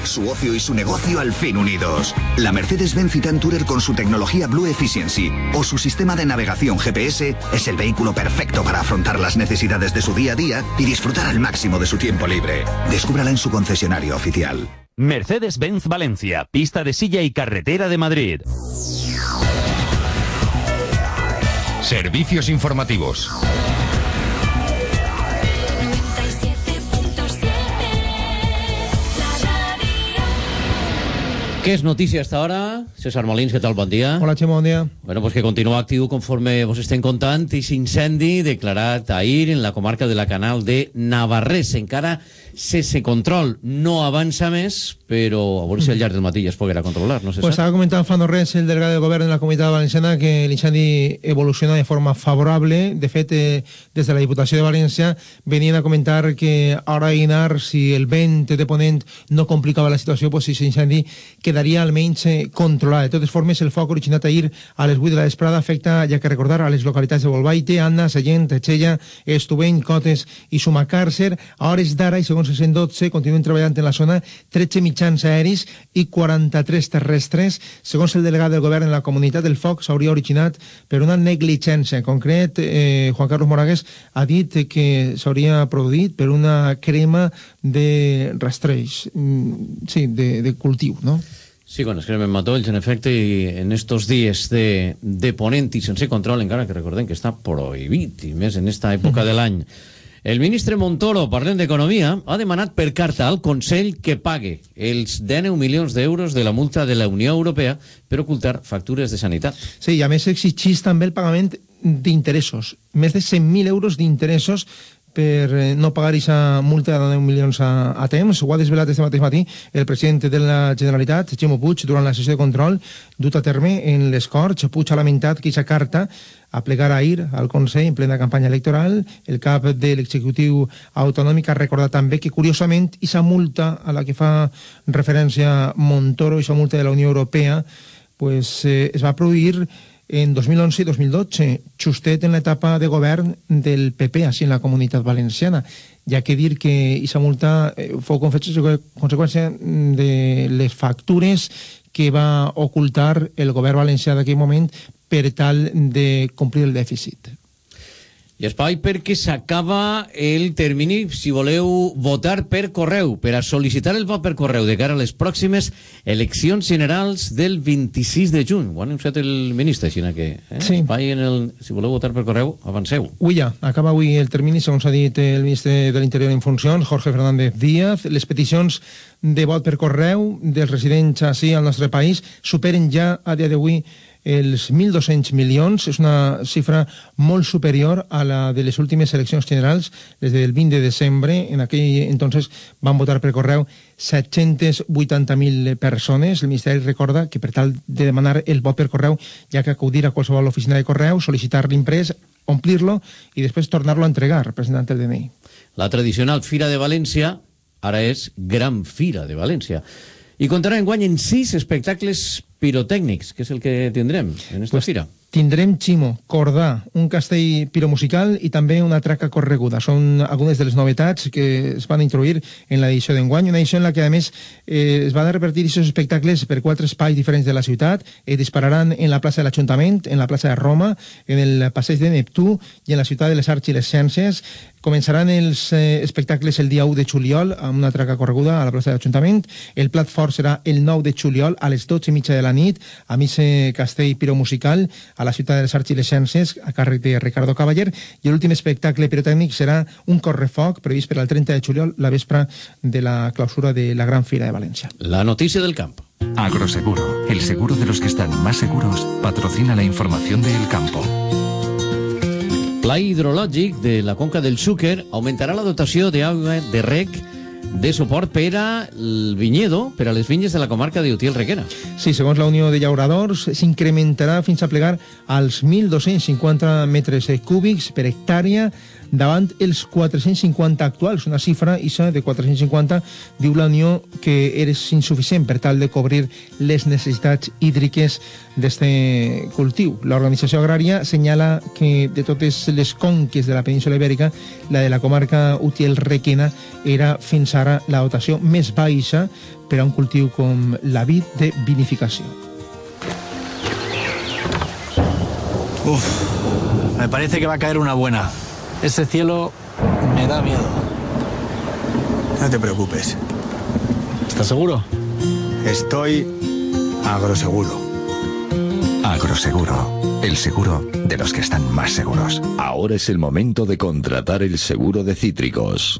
su ocio y su negocio al fin unidos. La Mercedes-Benz Citan Tourer con su tecnología Blue Efficiency o su sistema de navegación G P S es el vehículo perfecto para afrontar las necesidades de su día a día y disfrutar al máximo de su tiempo libre. Descúbrala en su concesionario oficial. Mercedes-Benz Valencia, pista de silla y carretera de Madrid. Servicios informativos. ¿Qué es noticia hasta ahora? César Molins, ¿qué tal? Bon dia. Hola, Ximo, bon dia. Bueno, pues que continua actiu conforme vos estem contant i incendi declarat ahir en la comarca de la Canal de Navarrés. Encara sense control, no avança més, però a veure si al llarg del matí ja es poguera controlar, no sé. Pues estava comentant fa no res el delegado del govern de la Comunitat Valenciana que l'incendi evoluciona de forma favorable. De fet, eh, des de la Diputació de València venien a comentar que a hora d'anar, si el vent de ponent no complicava la situació, pues si l'incendi quedaria almenys eh, controlat. De totes formes, el foc originat ahir a les vuit de la vesprada afecta, ja que recordar, a les localitats de Bolbaite, Anna, Sallent, Txella, Estubeny, Cotes i Sumacàrcer. A hores d'ara, i segons el cent dotze, continuen treballant en la zona tretze mitjans aeris i quaranta-tres terrestres. Segons el delegat del govern en la comunitat, el foc s'hauria originat per una negligència. En concret, eh, Juan Carlos Moragues ha dit que s'hauria produït per una crema de rastreig, mm, sí, de, de cultiu, no? Sí, quan es cremen matolls, en efecte, i en estos dies de, de ponent i sense control, encara que recordem que està prohibit, i més en esta època de l'any. El ministre Montoro, parlant d'economia, ha demanat per carta al Consell que pague els dinou milions d'euros de la multa de la Unió Europea per ocultar factures de sanitat. Sí, i a més exigís també el pagament d'interessos. Més de cent mil euros d'interessos per no pagar aquesta multa de deu milions a, a temps. Ho ha desvelat este mateix matí el president de la Generalitat, Ximo Puig, durant la sessió de control dut a terme en les Corts. Puig ha lamentat que aquesta carta a plegar ahir al Consell en plena campanya electoral. El cap de l'executiu autonòmic ha recordat també que, curiosament, aquesta multa a la que fa referència Montoro, aquesta multa de la Unió Europea, pues, eh, es va produir en dos mil onze i dos mil dotze, justet en l'etapa de govern del P P, així en la Comunitat Valenciana. Ja que dir que aquesta multa eh, fou conseqüència de les factures que va ocultar el govern valencià d'aquell moment per tal de complir el dèficit. I espai perquè s'acaba el termini, si voleu votar per correu, per a sol·licitar el vot per correu de cara a les pròximes eleccions generals del vint-i-sis de juny. Ho ha anunciat el ministre, així que eh? Sí. Espai en el, si voleu votar per correu, avanceu. Avui ja, acaba avui el termini, segons ha dit el ministre de l'Interior en funcions, Jorge Fernández Díaz. Les peticions de vot per correu dels residents així al nostre país superen ja a dia d'avui els mil dos-cents milions. És una xifra molt superior a la de les últimes eleccions generals, des del vint de desembre. En aquell entonces van votar per correu set-cents vuitanta mil persones. El Ministeri recorda que per tal de demanar el vot per correu hi ha que acudir a qualsevol oficina de correu, sol·licitar l'imprès, omplir-lo i després tornar-lo a entregar, presentant el D N I. La tradicional Fira de València ara és Gran Fira de València. I comptarà enguany en sis espectacles pirotècnics, que és el que tindrem en esta pues fira. Tindrem, Ximo, Cordà, un castell piromusical i també una traca correguda. Són algunes de les novetats que es van introduir en l'edició d'enguany, una edició en la que, a més, eh, es van a repartir aquests espectacles per quatre espais diferents de la ciutat. Eh, dispararan en la plaça de l'Ajuntament, en la plaça de Roma, en el passeig de Neptú i en la ciutat de les Arts i les Ciències. Començaran els eh, espectacles el dia u de juliol amb una traca correguda a la plaça de l'Ajuntament. El plat fort serà el nou de juliol a les dotze i mitja de la nit amb aquest castell piromusical a la ciutat de les Arts i les Ciències a càrrec de Ricardo Cavaller, i l'últim espectacle pirotècnic serà un correfoc previst per al trenta de juliol, la vespre de la clausura de la Gran Fira de València. La notícia del camp. Agroseguro, el seguro de los que están más seguros, patrocina la información de El Campo. Pla hidrològic de la conca del Xúquer augmentarà la dotació d'aigua de rec de suport per al vinyedo, per a les vinyes de la comarca de Utiel-Requena. Sí, segons la Unió de Llauradors, s'incrementarà fins a plegar als mil dos-cents cinquanta metres cúbics per hectàrea davant els quatre-cents cinquanta actuals, una xifra ixa de quatre-cents cinquanta diu la Unió que és insuficient per tal de cobrir les necessitats hídriques d'este cultiu. L'organització agrària senyala que de totes les conques de la península ibèrica, la de la comarca Utiel-Requena era fins ara la dotació més baixa per a un cultiu com la vid de vinificació. Uf, me parece que va a caer una buena. Ese cielo me da miedo. No te preocupes. ¿Estás seguro? Estoy agroseguro. Agroseguro, el seguro de los que están más seguros. Ahora es el momento de contratar el seguro de cítricos.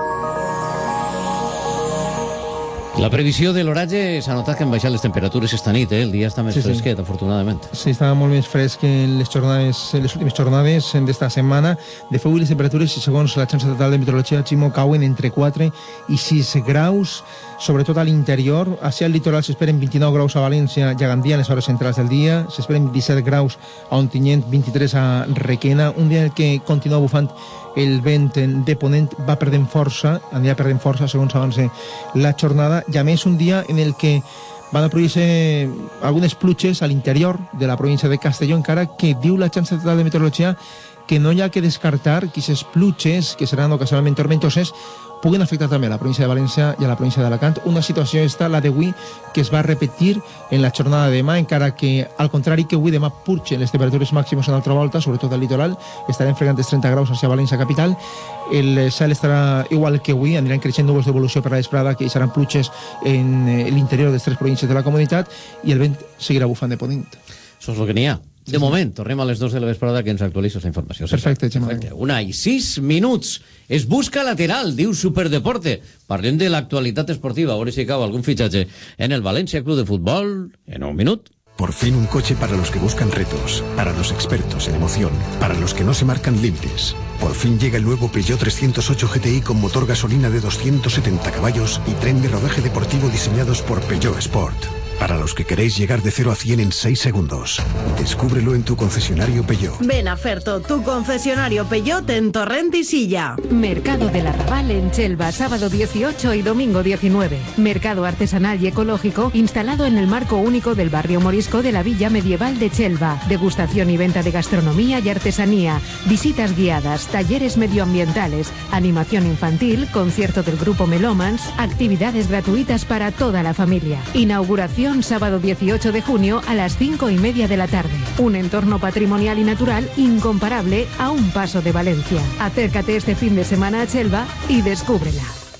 La previsió de l'oratge s'ha notat que han baixat les temperatures esta nit, eh? El dia està més sí, sí. fresquet, afortunadament. Sí, estava molt més fresc en les jornades, en les últimes jornades d'esta setmana. De fet, avui les temperatures, segons l'Agència Estatal de Meteorologia, Ximo, cauen entre quatre i sis graus, sobretot a l'interior. Hacia el litoral s'esperen vint-i-nou graus a València i a Gandia en les hores centrals del dia. S'esperen disset graus a Ontinyent, vint-i-tres a Requena. Un dia que continua bufant el vent de ponent, va perdent força, anirà perdent força segons avança la jornada, i a més un dia en el que van a produir-se algunes pluges a l'interior de la província de Castelló, encara que diu l'Agència Estatal de Meteorologia que no hi ha que descartar que aquestes pluges, que seran ocasionalment tormentoses, puguen afectar també a la província de València i a la província d'Alacant. Una situació esta, la d'avui, que es va repetir en la jornada de demà, encara que, al contrari que avui, demà purgen les temperatures màximes una altra volta, sobretot al litoral, estarem fregant els trenta graus hacia València capital, el cel estarà igual que avui, aniran creixent núvols d'evolució per la vesprada, que seran pluges en l'interior de les tres províncies de la comunitat, i el vent seguirà bufant de ponent. Això és el que n'hi ha. De moment, tornem a les dos de la vesprada que ens actualitzes la informació. Perfecte, Gemma. Una i sis minuts. Es busca lateral, diu Superdeporte. Parlem de l'actualitat esportiva. A veure si cau algun fitxatge en el València Club de Futbol en un minut. Por fin un coche para los que buscan retos, para los expertos en emoción, para los que no se marcan límites. Por fin llega el nuevo Peugeot trescientos ocho G T I con motor gasolina de doscientos setenta caballos y tren de rodaje deportivo diseñados por Peugeot Sport. Para los que queréis llegar de cero a cien en seis segundos. Descúbrelo en tu concesionario Peugeot. Ven a Ferto, tu concesionario Peugeot en Torrent y Silla. Mercado del Arrabal en Chelva, sábado dieciocho y domingo diecinueve. Mercado artesanal y ecológico instalado en el marco único del barrio morisco de la Villa Medieval de Chelva. Degustación y venta de gastronomía y artesanía. Visitas guiadas, talleres medioambientales, animación infantil, concierto del grupo Melomans, actividades gratuitas para toda la familia. Inauguración sábado dieciocho de junio a las cinco y media de la tarde. Un entorno patrimonial y natural incomparable a un paso de Valencia. Acércate este fin de semana a Chelva y descúbrela.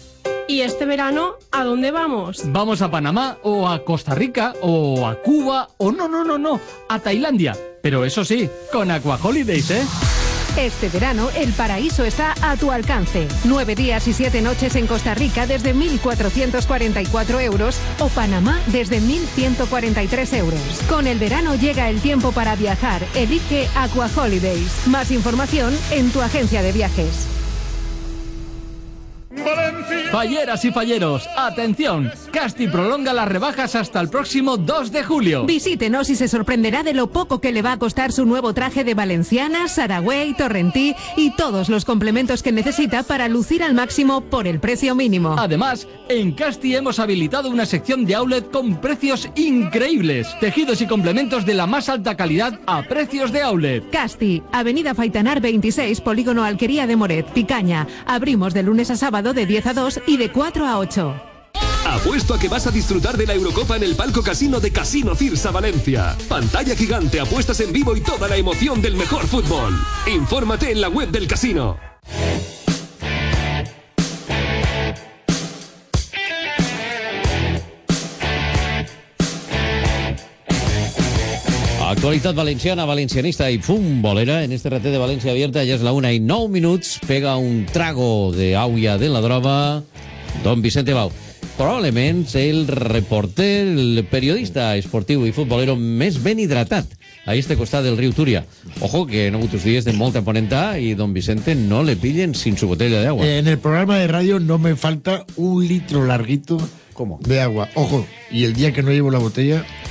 ¿Y este verano a dónde vamos? Vamos a Panamá o a Costa Rica o a Cuba o no, no, no, no, a Tailandia. Pero eso sí, con Aqua Holidays, ¿eh? Este verano el paraíso está a tu alcance. Nueve días y siete noches en Costa Rica desde mil cuatrocientos cuarenta y cuatro euros o Panamá desde mil ciento cuarenta y tres euros. Con el verano llega el tiempo para viajar. Elige Aqua Holidays. Más información en tu agencia de viajes. Falleras y falleros, atención, Casti prolonga las rebajas hasta el próximo dos de julio. Visítenos y se sorprenderá de lo poco que le va a costar su nuevo traje de valenciana, Saragüey, Torrentí y todos los complementos que necesita para lucir al máximo por el precio mínimo. Además, en Casti hemos habilitado una sección de outlet con precios increíbles. Tejidos y complementos de la más alta calidad a precios de outlet. Casti, Avenida Faitanar veintiséis, Polígono Alquería de Moret, Picaña. Abrimos de lunes a sábado de diez a dos y de cuatro a ocho. Apuesto a que vas a disfrutar de la Eurocopa en el palco casino de Casino Cirsa Valencia. Pantalla gigante, apuestas en vivo y toda la emoción del mejor fútbol. Infórmate en la web del casino. Actualitat valenciana, valencianista y futbolera. En este rate de Valencia Abierta ya es la una y nueve minutos. Pega un trago de agua de la droga don Vicente Bau. Probablemente el reporter, el periodista esportivo y futbolero més ben hidratat a este costat del riu Túria. Ojo que en otros días de molta ponenta y don Vicente no le pillen sin su botella de agua. Eh, en el programa de radio no me falta un litro larguito ¿Cómo? de agua. Ojo, y el día que no llevo la botella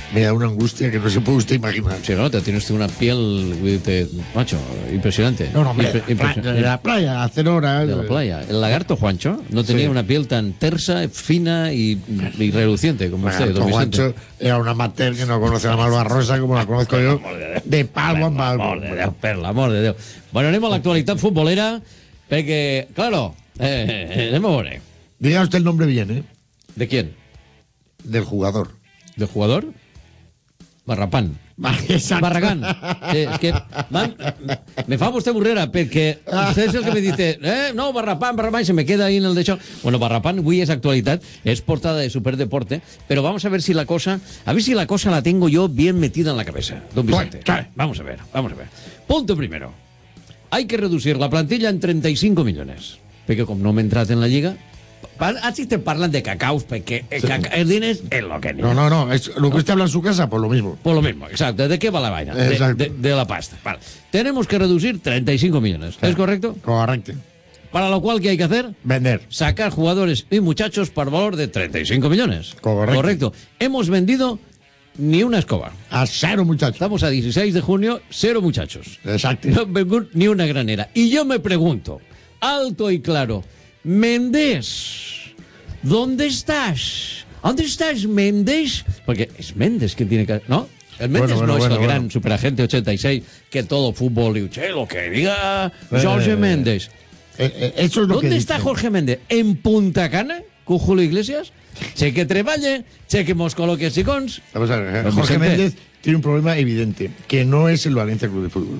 me da una angustia que no se puede usted imaginar. Sí, no, te tienes una piel, te, macho, impresionante. No, no, hombre, Impre- de, la impresionante. playa, de la playa, hace horas. De la playa. El lagarto, Juancho, no tenía Sí. una piel tan tersa, fina y, y reluciente como usted, Bueno, don Vicente. Juancho era una amateur que no conoce la Malva Rosa como la conozco yo, de palmo en palmo. Amor de Déu, per l'amor de Déu. Bueno, anem a l'actualitat futbolera, perquè, claro, eh, eh, anem a veure. Diga usted el nombre bien, ¿eh? ¿De quién? Del jugador. ¿Del jugador? Barrapán. Exacto. Barragán. Sí, és que man, me fa vostè burrera, perquè vostè és el que me dice, eh, no, Barrapán, Barrapán, y se me queda ahí en el de això. Bueno, Barrapán, avui és actualitat, és portada de Superdeporte, pero vamos a ver si la cosa, a ver si la cosa la tengo yo bien metida en la cabeza, don Vicente. Bueno, vamos a ver, vamos a ver. Punto primero. Hay que reducir la plantilla en treinta y cinco millones, perquè com no m'he entrat en la Lliga, así te parlan de cacaos, porque el, caca, el dinero es lo que No, no, no, es lo que usted habla en su casa, pues lo mismo. Por lo mismo, exacto. ¿De qué va la vaina? De, de, de la pasta. Vale. Tenemos que reducir treinta y cinco millones. ¿Es correcto? Correcto. Para lo cual, ¿qué hay que hacer? Vender. Sacar jugadores y muchachos por valor de treinta y cinco millones. Correcto. Correcto. Hemos vendido ni una escoba. A cero muchachos. Estamos a dieciséis de junio, cero muchachos. Exacto. No vengo ni una granera. Y yo me pregunto, alto y claro, Méndez, ¿dónde estás? ¿Dónde estás, Méndez? Porque es Méndez quien tiene que... ¿No? El Méndez Bueno, bueno, no bueno, es el bueno. gran superagente ochenta y seis que todo fútbol y che, lo que diga Jorge Eh, Méndez. Eh, eh, eso es lo ¿Dónde que está dicen. Jorge Méndez? ¿En Punta Cana? ¿Con Julio Iglesias? Che que treballe, che que mos coloque sicons. Vamos a ver, eh, Don Jorge Vicente. Méndez tiene un problema evidente, que no es el Valencia Club de Fútbol.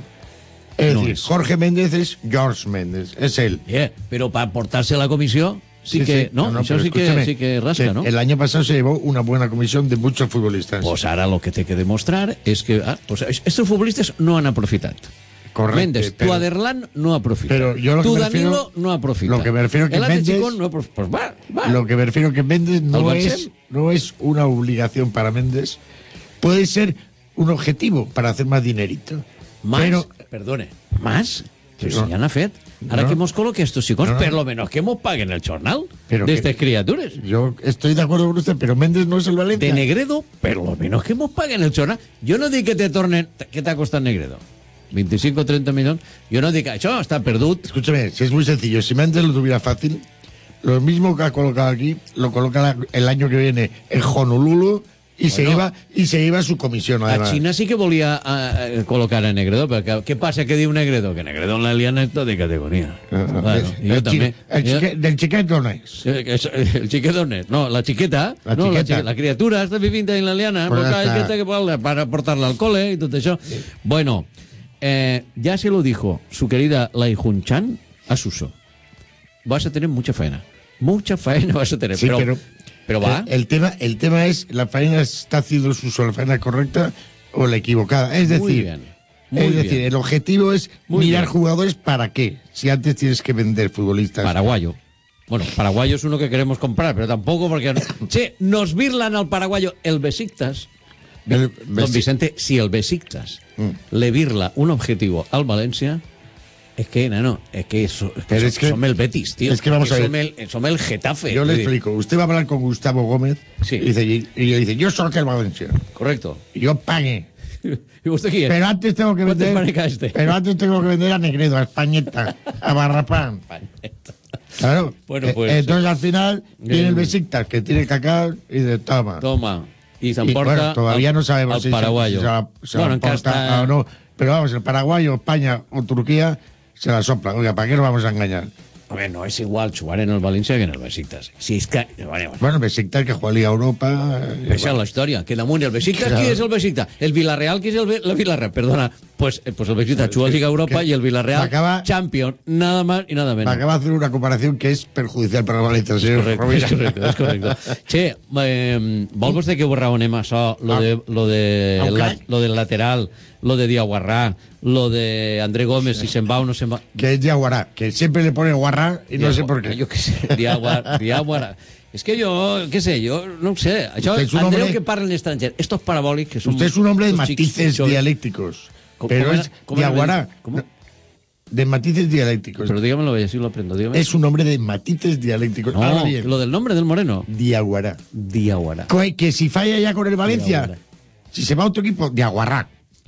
Es No decir, es. Jorge Méndez es George Méndez, es él. Yeah, pero para aportarse a la comisión, sí, que, no, eso pero sí que, escúchame, sí que rasca, se- ¿no? El año pasado se llevó una buena comisión de muchos futbolistas. Pues ahora lo que te que demostrar es que ah, pues estos futbolistas no han aprofitado. Correcte, Méndez, tu pero- Aderlan no ha aprofitado. Pero yo lo que tu me Danilo refiero- no ha aprofitado. lo que me refiero que El Ande Méndez- Chicón no ha aprofitado. Pues va, va. Lo que me refiero que Méndez no Albansem. es, no es una obligación para Méndez, puede ser un objetivo para hacer más dinerito. Más, Pero, perdone, más, que Sí, no. si ya han fet. Ahora No. que hemos coloquado estos chicos, No, no. por lo menos que hemos paguen el jornal Pero de que- estas criaturas. yo estoy de acuerdo con usted, pero Méndez no es el Valencia. De Negredo, pero lo menos que hemos paguen el jornal. Yo no digo que te tornen, ¿qué te ha costado Negredo? veinticinco o treinta millones. Yo no digo, eso está perdido. Escúchame, si es muy sencillo, si Méndez lo tuviera fácil, lo mismo que ha colocado aquí, lo coloca la- el año que viene en Honolulu y se Bueno. lleva y se lleva su comisión, A además. China sí que volía a, a colocar a Negredo, pero ¿qué pasa que di un Negredo? Que Negredo en la liana está de categoría. Claro, y yo el también. chi- el Yo- chique- del chiquete no es. Eh, que es- El chiquetone, no, la chiqueta, La no, la, chiqueta. chi- la criatura està vivint en la liana, Pues pues ya hay está. gente que puede para portarla al cole y todo eso. Bueno, eh, ya se lo dijo su querida Lai Jun-chan a Suso. Vas a tener mucha faena. Mucha faena vas a tener. Sí, pero, pero, pero va. El, el tema, el tema es, ¿la faena está haciendo su la faena correcta o la equivocada? Es Muy decir, bien, muy es decir, bien. el objetivo es Muy mirar bien. jugadores para qué, si antes tienes que vender futbolistas. Paraguayo. Bueno, paraguayo es uno que queremos comprar, pero tampoco porque... Che, nos virlan al paraguayo el Besiktas. El Don Besi- Vicente, si el Besiktas le virla un objetivo al Valencia, es que, no, no, es que, eso, es que, Pero som- es que- som el Betis, tío. es que vamos a ver. Som el, som el Getafe. Yo le Vull dir, explico. Usted va a hablar con Gustavo Gómez Sí. y, dice, y, y le dice, yo soy el Valencia. Correcto. Y yo pague. ¿Y usted quién es? Pero antes tengo que ¿Cuánto vender. maneja este? Pero antes tengo que vender a Negredo, a Españeta, a Barrapán. Claro. Bueno, Eh, pues, Entonces al final viene eh, el Besiktas que tiene cacao y de toma. Toma. Y se Y, emporta bueno, todavía al- no sabemos al si, paraguayo. si se la, se la Bueno, encara emporta està- o no. Pero vamos, el paraguayo, España o Turquía se la sopla. Oiga, ¿para qué nos vamos a engañar? Hombre, no es igual jugar en el Valencia que en el Besiktas. Si es que... Bueno, bueno. Bueno, Besiktas que juega Liga Europa. eh, Esa es la historia. Que damunt el Besiktas, Claro. ¿quién es el Besiktas? El Villarreal, ¿quién es el, Be- el Villarreal? Perdona, pues, eh, pues el Besiktas juega Liga Europa que y el Villarreal acaba- Champion, nada más y nada Me menos. acaba de hacer una comparación que es perjudicial para el Valencia, señor Correcto, Rovira. és correcte, és correcte. Che, eh, vol vostè que ho raonem això, lo, de, lo, de, Ah, la, ok. lo del lateral, lo de Diaguarrá, lo de André Gómez, si se'n va o no se'n va... Que es Diaguará, que siempre le pone Guarrá y no Diagu- sé por qué. Yo qué sé, Diaguará, Diaguará. És que jo, què sé, jo no ho sé. Això, Usted es un Andreu hombre- que parla en estranger. Estos parabòlics que són... Usted es un hombre de estos xics- matices xics- dialécticos. ¿Cómo- Pero cómo es era- cómo era Diaguará. el- cómo? No, de matices dialécticos. Pero dígamelo, así lo aprendo. Dígame. Es un hombre de matices dialécticos. Ahora No, bien, lo del nombre del moreno. Diaguará. Diaguará. Co- Que si falla ya con el Valencia, Diaguará. Si se va a otro equipo, de aguarrá.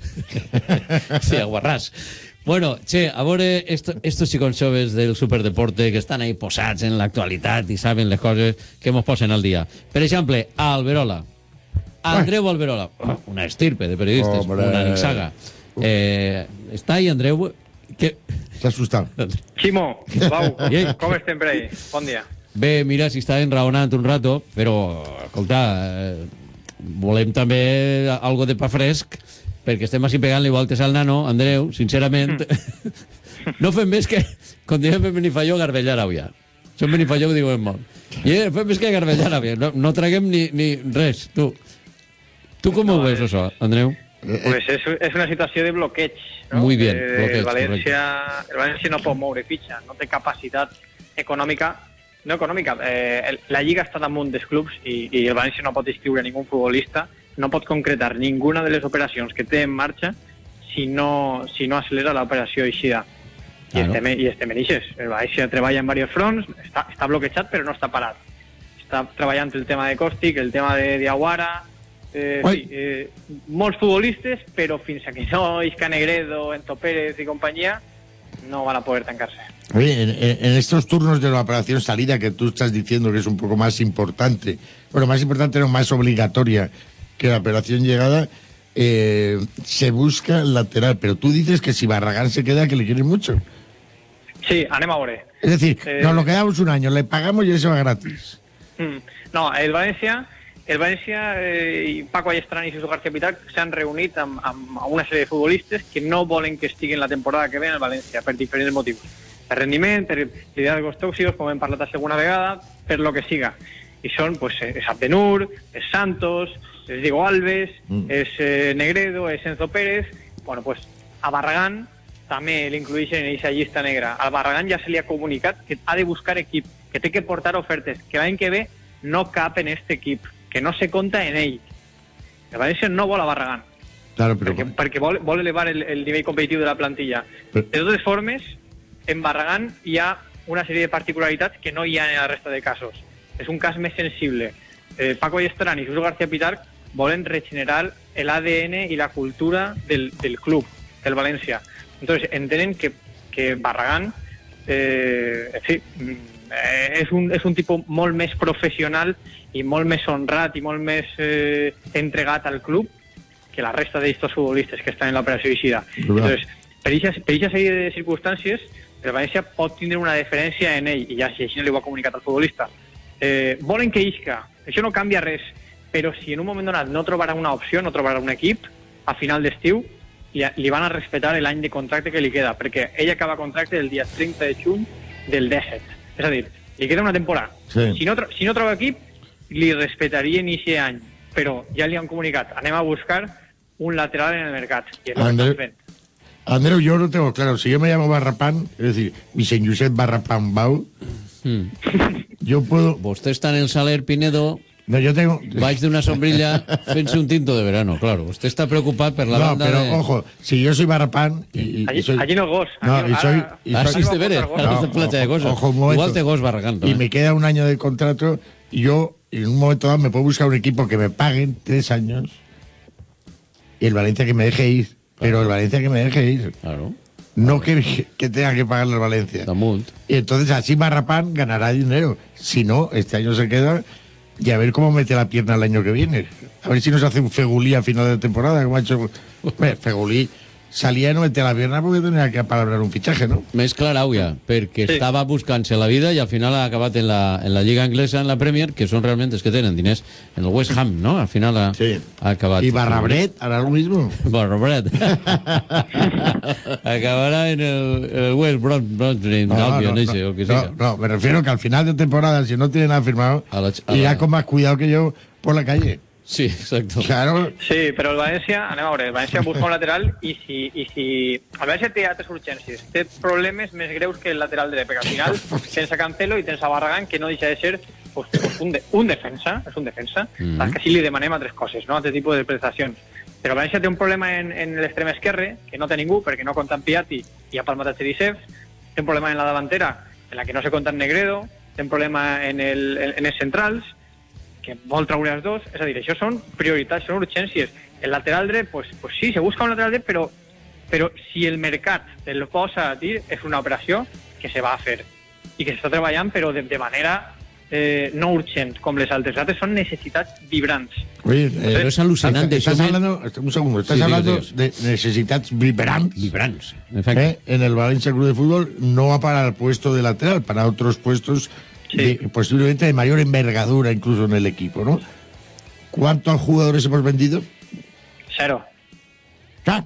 Sí, aguarrás. Bueno, che, a veure, esto, estos xicons joves del superdeporte que estan ahí posats en l'actualitat i saben les coses que mos posen al dia. Per exemple, a Alberola. Andreu Alberola, una estirpe de periodistes, Hombre. una ninsaga. Eh, està ahí, Andreu? Que... T'ha assustat. Ximo, Bau, Ei. com estem per ahí? Bon dia. Bé, mira, si està enraonant un rato, però, escolta, eh, volem també algo de pa fresc, perquè estem així pegant-li voltes al nano, Andreu, sincerament, no fem més que, com diem en Benifalló, garbellar avui. Som Benifalló ho diuen molt. I eh, fem més que garbellar avui. No, no traguem ni, ni res, tu. Tu com ho veus, això, Andreu? Pues és, és una situació de bloqueig. No? Muy bien, eh, bloqueig, el València, el València no pot moure fitxa, no té capacitat econòmica, no econòmica, eh, el, la Lliga està damunt dels clubs i, i el València no pot inscriure ningú futbolista, no pot concretar ninguna de les operacions que té en marxa si no, si no acelera l'operació eixida. I Claro. estem, i estem en eixes. El València treballa en diversos fronts, està, està bloquejat però no està parat. Està treballant el tema de Còstic, el tema de Diaguara, eh, sí, eh, molts futbolistes, però fins a que no Isca Negredo, Enzo Pérez y companyia, no van a poder tancarse. Oye, en, en- en estos turnos de la operación salida que tú estás diciendo que es un poco más importante, bueno, más importante no, más obligatoria que la operación llegada, eh, se busca el lateral, pero tú dices que si Barragán se queda, que le quieren mucho. Sí, anem a veure. Es decir, Eh, nos lo quedamos un año, le pagamos y eso va gratis. Mm. No, el València, el València eh, i Paco Ayestran i Jesús García Pitar s'han reunit amb, amb una sèrie de futbolistes que no volen que estiguin la temporada que ve en el València per diferents motius. Per rendiment, per liderazgos tòxics, com hem parlat la segona vegada, per lo que siga. I són, pues, és Abdenur, és Santos, és Diego Alves, Mm. és eh, Negredo, és Enzo Pérez. Bueno, pues, a Barragán també l'incluïxen en aquesta llista negra. Al Barragán ja se li ha comunicat que ha de buscar equip, que té que portar ofertes, que l'any que ve no cap en este equip, que no se compta en ell. El València no vol a Barragán, Claro, pero... perquè, perquè vol, vol elevar el, el nivell competitiu de la plantilla. Però- De totes formes, en Barragán hi ha una sèrie de particularitats que no hi ha en la resta de casos. És un cas més sensible. Eh, Paco Ayestran i Jesús García Pitar volen regenerar el A D N i la cultura del, del club, del València. Entonces, entenen que, que Barragán, eh, en fi, mm, eh, és, un, és un tipus molt més professional i molt més honrat i molt més eh, entregat al club que la resta d'estos futbolistes que estan en l'operació eixida. Entonces, per aquesta sèrie de circumstàncies, el València pot tindre una diferència en ell, i ja si així no li ho ha comunicat al futbolista. Eh, volen que isca, això no canvia res, però si en un moment donat no trobarà una opció, no trobarà un equip, a final d'estiu, li, li van a respetar l'any de contracte que li queda, perquè ell acaba contracte el dia trenta de juny del disset. És a dir, li queda una temporada. Sí. Si, no, tro- si no troba equip, li respetarien aquest any, però ja li han comunicat, anem a buscar un lateral en el mercat. I és el que Andreu, estan fent. Andreu, yo lo tengo claro. Si yo me llamo Barrapán, es decir, Vicent Josep Barrapán Bau, yo puedo... Vostè està en el Saler, Pinedo... No, yo tengo... Baix d'una sombrilla fent-se un tinto de verano, claro. Usted está preocupat per la no, banda pero de... ojo, si yo soy Barrapán y, y Allí, soy... allí no gos. No, allí y no- soy... ara- y Ah, soy- sí, de veres. No, Ara té platja de coses. ojo, un momento. Igual té gos Barragán, y també. me queda un año de contrato y yo en un momento dado me puedo buscar un equipo que me paguen tres años y el Valencia que me deje ir, pero el Valencia que me deje ir. Claro. No que, que tenga que pagarle al Valencia. Damunt. Y entonces así Barrapán ganará dinero. Si no, este año se queda y a ver cómo mete la pierna el año que viene. A ver si nos hace un Fegulí a final de temporada, como ha hecho... Bé, Fegulí salía y no metía la pierna porque tenía que apalabrar un fichaje, ¿no? Més clar, Auia, perquè Sí. estava buscant-se la vida i al final ha acabat en la, en la Lliga Anglesa, en la Premier, que són realment els que tenen diners, en el West Ham, no? Al final ha, sí. ha acabat... Y Barrabret hará lo mismo. Barrabret. Acabará en el, en el West Brom, Bromley, No, no, Albion, no, ese, no, o que no, sea. no, me refiero que al final de temporada, si no tiene nada firmado, a la- irá con más cuidado que yo por la calle. Sí, exacto. Claro. Sí, però el València, anem a veure, el València busca un lateral i si, i si el València té altres urgències, té problemes més greus que el lateral dret, perquè al final tens a Cancelo i tens a Barragán, que no deixa de ser pues, pues un, de, un defensa, és un defensa, Mhm. mm. que sí li demanem altres coses, no? Altre tipus de prestacions. Però el València té un problema en, en l'extrem esquerre, que no té ningú, perquè no compta amb Piatti i ha palmat a Cherisev, té un problema en la davantera, en la que no se compta en Negredo, té un problema en, el, en, en els centrals, que vol treure els dos, és a dir, això són prioritats, són urgències. El lateral dret, pues, pues sí, se busca un lateral dret, però, però si el mercat el posa a dir, és una operació que se va a fer i que s'està treballant, però de, de manera eh, no urgent, com les altres. Les altres són necessitats vibrants. Oye, eh, pero es alucinante. Estás Yo me- hablando, un segundo, estás Sí, hablando digo, de necesitats vibrants. Vibrants, ¿eh? En el Valencia Club de Fútbol, no va para el puesto de lateral, para otros puestos de- posiblemente de mayor envergadura incluso en el equipo, ¿no? ¿Cuántos jugadores hemos vendido? Cero. ¿Ah?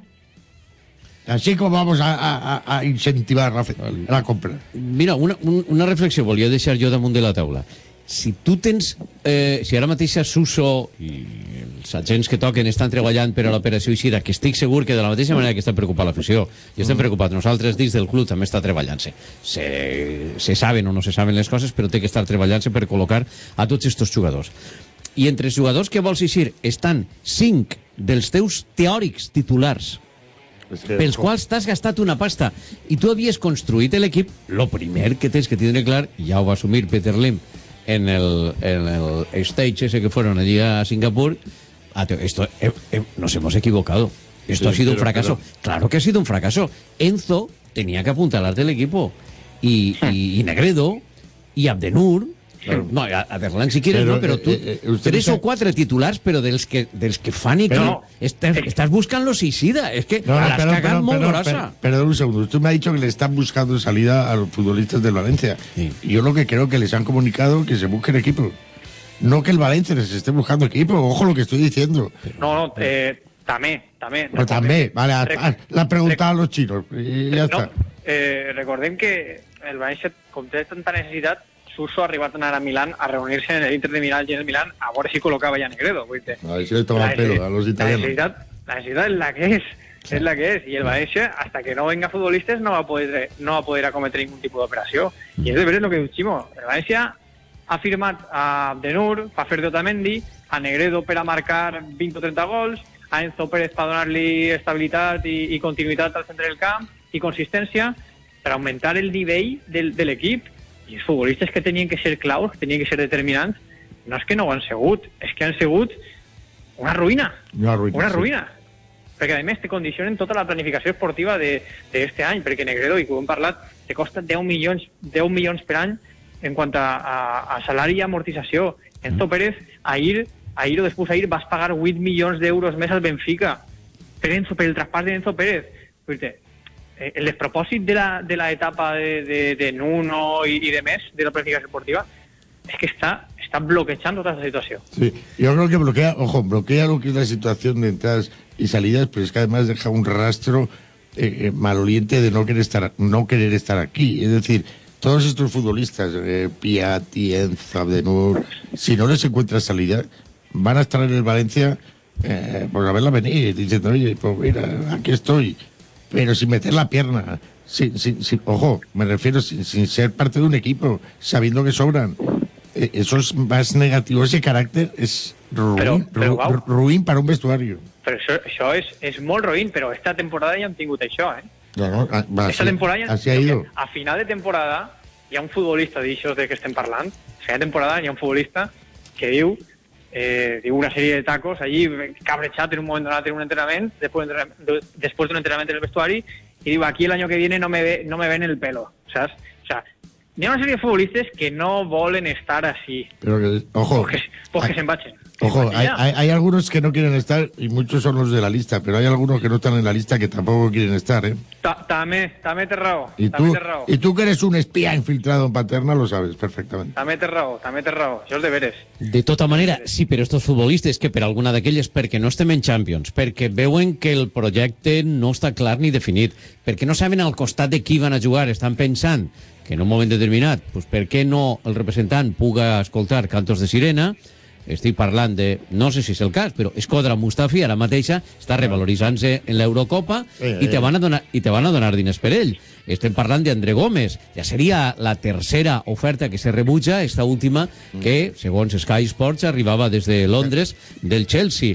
Así como vamos a, a- a incentivar la, fe- la compra. Mira, una, un- una reflexió volia deixar jo damunt de la taula. Si tu tens... Eh, si ara mateix Suso i els agents que toquen estan treballant per a l'operació Eixida, que estic segur que de la mateixa manera que està preocupada l'afició i estem preocupats nosaltres dins del club també està treballant-se. Se, se saben o no se saben les coses, però té que estar treballant-se per col·locar a tots estos jugadors. I entre els jugadors que vols eixir estan cinc dels teus teòrics titulars pels quals t'has gastat una pasta i tu havies construït l'equip, lo primer que tens que tindre clar, i ja ho va assumir Peter Lim en el, en el stage ese que fueron allí a Singapur, esto, eh, eh, nos hemos equivocado, esto Sí, ha sido pero, un fracaso. pero- Claro que ha sido un fracaso. Enzo tenía que apuntalar del equipo y, y, y Negredo y Abdenur. No, a, a Derlan si quieres, Pero, no, pero tú, eh, eh, usted tres está- o cuatro titulars, pero dels que, dels que fan i que Pero- estás, estás buscando Sisida. Es que No, no, las perdón, cagan perdón, muy perdón, grosa. per- perdón un segundo. Usted me ha dicho que le están buscando salida a los futbolistas del Valencia. Y yo lo que creo que les han comunicado que se busquen equipo. No que el Valencia les esté buscando equipo. Ojo lo que estoy diciendo. No, no, eh, també, també. Pues también, vale, a- Rec- a- la preguntado a los chinos. Y ya No, está. eh, recordem que el València, com té tanta necessitat, Suso ha arribat a anar a Milán a reunir-se en l'Inter de Milán i en el Milán a veure si col·locava ja Negredo. Vull dir, A ver si le toma la el pelo necesi- a los la italianos. necessitat, la necessitat és la que és, és la que és. I el València, hasta que no venga futbolistes, no va a poder, no va a poder acometre ningún tipus d'operació. I és de veres el que diu Ximo. El València ha firmat a Abdenur, per fer d'Otamendi, a Negredo per a marcar vint o trenta gols, a Enzo Pérez per donar-li estabilitat i, i continuïtat al centre del camp i consistència per augmentar el nivell del, de l'equip. I els futbolistes que tenien que ser claus, que tenien que ser determinants, no és que no ho han sigut, és que han sigut una ruïna. Una ruïna, Una sí. ruïna. Perquè, a més, te condicionen tota la planificació esportiva d'aquest any, perquè Negredo, i que ho hem parlat, te costa deu milions, deu milions per any en quant a, a, a salari i amortització. Enzo Pérez, ahir, ahir o després ahir, vas pagar vuit milions d'euros més al Benfica per, Enzo, per el traspàs d'Enzo Pérez. Vull dir, eh, el despropòsit de la, de la etapa de, de, de Nuno i, i de més, de la planificació esportiva, és que està, està bloquejant tota aquesta situació. Sí, yo creo que bloquea, ojo, bloquea lo que es la situación de entradas y salidas, pero es que además deja un rastro eh, eh, maloliente de no querer estar, no querer estar aquí. Es decir, todos estos futbolistas, eh, Piatti, Enzo, Abdenur, si no les encuentra salida, van a estar en el Valencia, eh, pues a verla venir, diciendo, oye, pues mira, aquí estoy, pero sin meter la pierna. Sin, sin, sin, ojo, me refiero sin, sin ser parte de un equipo, sabiendo que sobran. Eh, Eso es más negativo, ese carácter es ruin, Pero- pero, ru- guau. ruin para un vestuario. Però això, això és, és molt roïn, però esta temporada ja hem tingut això, eh? No, no, ah, va, Esta así, temporada ja, así ha ido. a final de temporada hi ha un futbolista d'aixòs de què estem parlant, a final de temporada hi ha un futbolista que diu, eh, diu una sèrie de tacos allí, cabrejat en un moment donat en un entrenament, després d'un entrenament, de- després d'un entrenament en el vestuari, i diu, aquí el año que viene no me, ve, no me ven el pelo, saps? O sea, hi ha una sèrie de futbolistes que no volen estar así, Pero que, ojo, pues que, pues que se'n vagin. ojo, Que hay, ya. hay, hay algunos que no quieren estar y muchos son los de la lista, pero hay algunos que no están en la lista que tampoco quieren estar, ¿eh? Ta- També, també té raó, Y també tú, té raó. y tú que eres un espía infiltrado en Paterna lo sabes perfectamente. També té raó, també té raó, això és de veres. De tota manera, sí, però estos futbolistes que per alguna d'aquelles, perquè no estem en Champions, perquè veuen que el projecte no està clar ni definit, perquè no saben al costat de qui van a jugar, estan pensant que en un moment determinat, pues, per què no el representant puga escoltar cantos de sirena. Estic parlant de, no sé si és el cas, però Escodra Mustafi ara mateixa està revaloritzant-se en l'Eurocopa Eh, i te eh. van a donar i te van a donar diners per ell. Estem parlant d'André Gómez. Ja seria la tercera oferta que se rebutja, esta última, que, segons Sky Sports, arribava des de Londres, del Chelsea.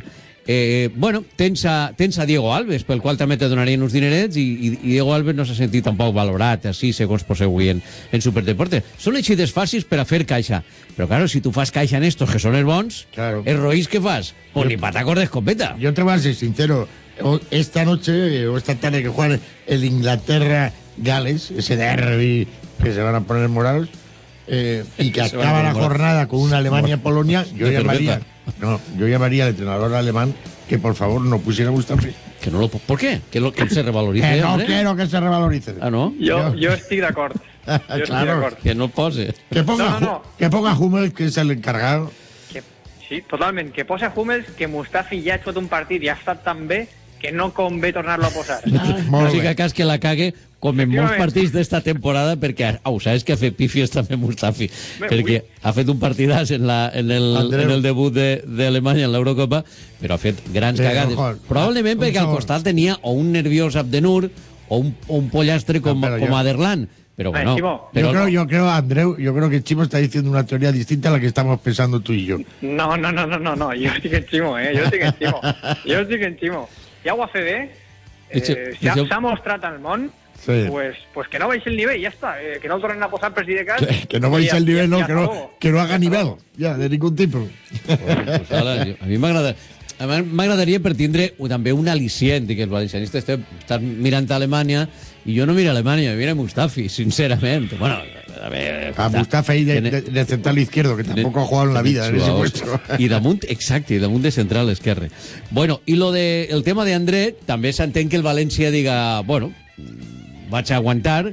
Eh, bueno, tens a, tens a Diego Alves, pel qual també te donarien uns dinerets, i, i, i Diego Alves no s'ha sentit tampoc valorat, així, segons posa avui en, en Superdeporte. Són eixides fàcils per a fer caixa. Però, claro, si tu fas caixa en estos que són els bons, claro. els roïs que fas, pues ni patacos de escopeta. Yo te voy a ser sincero, esta noche eh, o esta tarde que juegan el Inglaterra-Gales, ese derbi que se van a poner morados, eh, y que acaba la jornada con una Alemania-Polonia, yo llamaría, no, yo llamaría al entrenador alemán que por favor no pusiera a Mustafi. Que no lo, ¿Por qué? Que, lo, que se revalorice. Que no hombre. quiero que se revalorice. Ah, ¿no? Jo, jo estic d'acord. Jo estic Claro. d'acord. Que no pose. Que ponga, No, no, no. que ponga Hummels, que es el encargado. Que, sí, totalment. Que posa Hummels, que Mustafi ja ha jugat un partit i ha estat tan bé que no convé tornar-lo a posar. No sigui cas que la cague com en molts Efectivament. partits d'esta temporada, perquè, au, sabes que ha fet pifies també Mustafi, Bé, perquè ui. ha fet un partidàs en, la, en, el, Andreu. en el debut de- d'Alemanya en l'Eurocopa, però ha fet grans Sí, cagades. ojo. Probablement Un perquè al segon. costat tenia o un nerviós Abdenur o un, o un pollastre com, No, pero com yo- Aderlan. Pero Ay, bueno, Chimo. pero yo, creo, no. yo creo, Andreu, yo creo que Chimo está diciendo una teoría distinta a la que estamos pensando tú y yo. No, no, no, no, no, no. Jo estic en ximo, eh? Jo estic en ximo. Jo estic en ximo. Ja ho ha fet bé. Eh, Això- S'ha això- s'ha mostrat al món. Sí. Pues, pues que no baixi el nivell, ja està. Eh, que no el tornen a posar per si de cas. Que, que no vais I al ja- nivel, ja- no, ja que no, acabó. que no haga nivel, ya, de ningún tipo. Pues, ala, jo- a mi m'agrada a mi m'agradaria per tindre també un al·licient i que els valencianistes estem, estan mirant a Alemanya i jo no miro a Alemanya, me mira Mustafi, sincerament. Bueno, a ver, A Mustafa ahí de, de, de central izquierdo, que tampoco ha jugado en la vida en ese puesto. I damunt, exacte, i damunt de central esquerre. Bueno, i lo de, el tema de André, també s'entén que el València diga, bueno, vaig a aguantar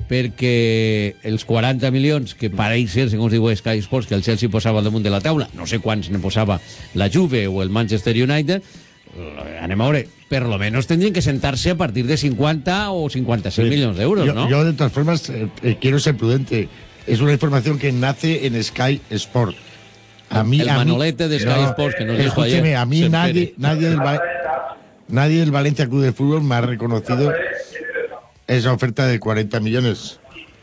perquè els quaranta milions que pareix ser, segons diu Sky Sports, que el Chelsea posava al damunt de la taula, no sé quants ne posava la Juve o el Manchester United, eh, anem a veure, per lo menos tendrien que sentarse a partir de cincuenta o cincuenta-seis millones de euros, yo, ¿no? yo, de todas formas, eh, eh, quiero ser prudente. Es una información que nace en Sky Sport. A mí, El a mí- manolete de Sky Sports que nos dijo ayer, Escúcheme, a mí se nadie, entere. nadie, del Va- nadie del Valencia Club de Fútbol me ha reconocido esa oferta de cuarenta millones.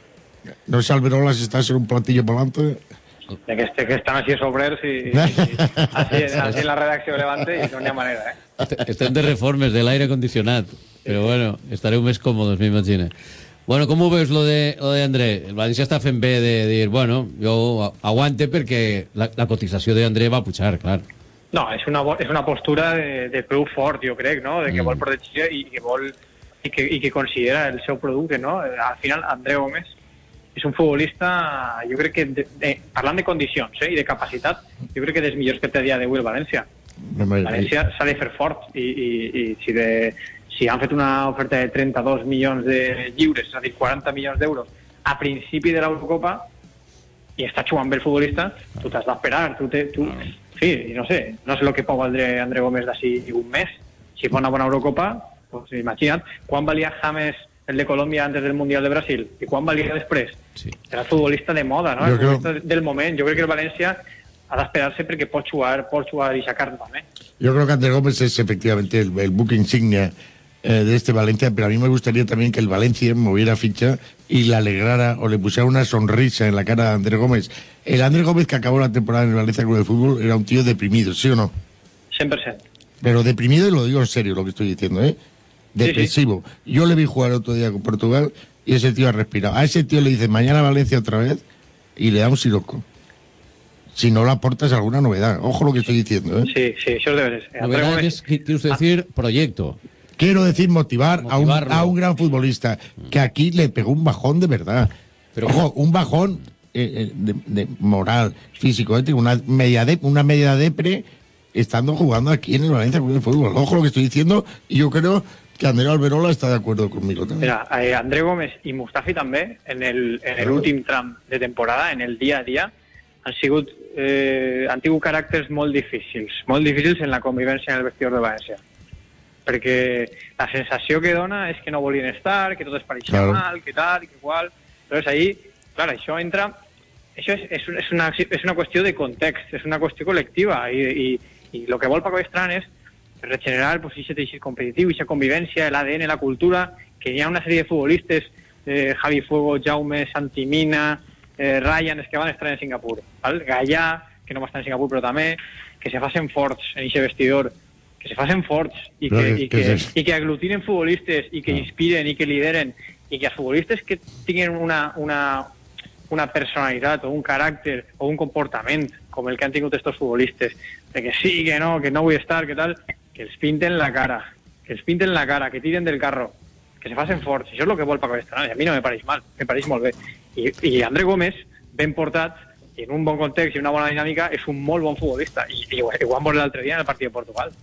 No sé, Alberola, si estás en un platillo por delante. De que, este, que estan així sobrers i, i així, així en la redacció de Levante i no n'hi ha manera, eh? Estem de reformes de l'aire condicionat, però bueno, estareu més còmodes, m'imagino. Bueno, com ho veus, lo de, lo de André? El València està fent bé de dir, bueno, jo aguante perquè la, la cotització d'André va pujar, clar. No, és una, bo- és una postura de, de prou fort, jo crec, no? De que Mm. vol protegir i que vol i que, i que considera el seu producte, no? Al final, André Gómez és un futbolista, jo crec que, de, de, parlant de condicions eh, i de capacitat, jo crec que dels millors que té a dia d'avui el València. València s'ha de fer fort i, i, i si, de, si han fet una oferta de trenta-dos milions de lliures, és a dir, quaranta milions d'euros, a principi de l'Eurocopa, i està jugant bé el futbolista, tu t'has d'esperar, tu, te, tu... Sí, i no sé, no sé el que pot valdre André Gómez d'ací un mes. Si fa una bona Eurocopa, pues imagina't, quan valia James el de Colòmbia antes del Mundial de Brasil i quan valia després? Sí. Era el futbolista de moda, no? Jo El creo- futbolista del moment. Jo crec que el València ha d'esperar-se perquè pot jugar, pot jugar i sacar també. Yo creo que Andrés Gómez es efectivamente el, el buque insignia eh, de este Valencia, pero a mí me gustaría también que el Valencia moviera ficha y le alegrara o le pusiera una sonrisa en la cara a Andrés Gómez. El Andrés Gómez que acabó la temporada en el Valencia Club de Fútbol era un tío deprimido, ¿sí o no? cent per cent. Pero deprimido, y lo digo en serio lo que estoy diciendo, ¿eh? Depresivo. Yo le vi jugar otro día con Portugal y ese tío ha respirado. A ese tío le dicen mañana Valencia otra vez y le da un siroco. Si no le aportas alguna novedad. Ojo lo que estoy diciendo, ¿eh? Sí, sí, això és de veres. André Novedad Gómez, es, quiere usted decir, proyecto. Quiero decir motivar a un, Motivarlo. a un gran futbolista que aquí le pegó un bajón de verdad. Pero- Ojo, un bajón eh, eh, de, de moral, físico, ¿eh? una media de, una media depre estando jugando aquí en el Valencia Club de Fútbol. Ojo lo que estoy diciendo y yo creo que Andrés Alberola está de acuerdo conmigo también. mira, eh, André Gómez i Mustafi també, en el- en Claro. l'últim tram de temporada, en el dia a dia, han sigut eh, han tingut caràcters molt difícils, molt difícils en la convivència en el vestidor de València. Perquè la sensació que dona és que no volien estar, que tot es pareixia Claro. mal, que tal, que qual. Llavors ahí, clar, això entra... Això és, és, és, una, és una qüestió de context, és una qüestió col·lectiva i, i, i el que vol Paco Estran és regenerar pues, aquest teixit competitiu, aquesta convivència, l'A D N, la cultura, que hi ha una sèrie de futbolistes, eh, Javi Fuego, Jaume, Santimina, eh, Ryan, és que van estar en Singapur. Val? Gallà, que no va estar en Singapur però també, que se facin forts en aquest vestidor que se facin forts i Però que, que- i que, que és- i que aglutinen futbolistes i que inspiren i que lideren i que els futbolistes que tinguin una, una, una personalitat o un caràcter o un comportament com el que han tingut estos futbolistes, de que sí, que no, que no vull estar, que tal, que els pinten la cara, que els pinten la cara, que tiren del carro, que se facin forts. Això és el que vol Paco Ayestarán, i a mi no me pareix mal, me pareix molt bé. I, i André Gómez, ben portat, i en un bon context i una bona dinàmica, és un molt bon futbolista, i, i, ho- i ho vam veure l'altre dia en el partit de Portugal.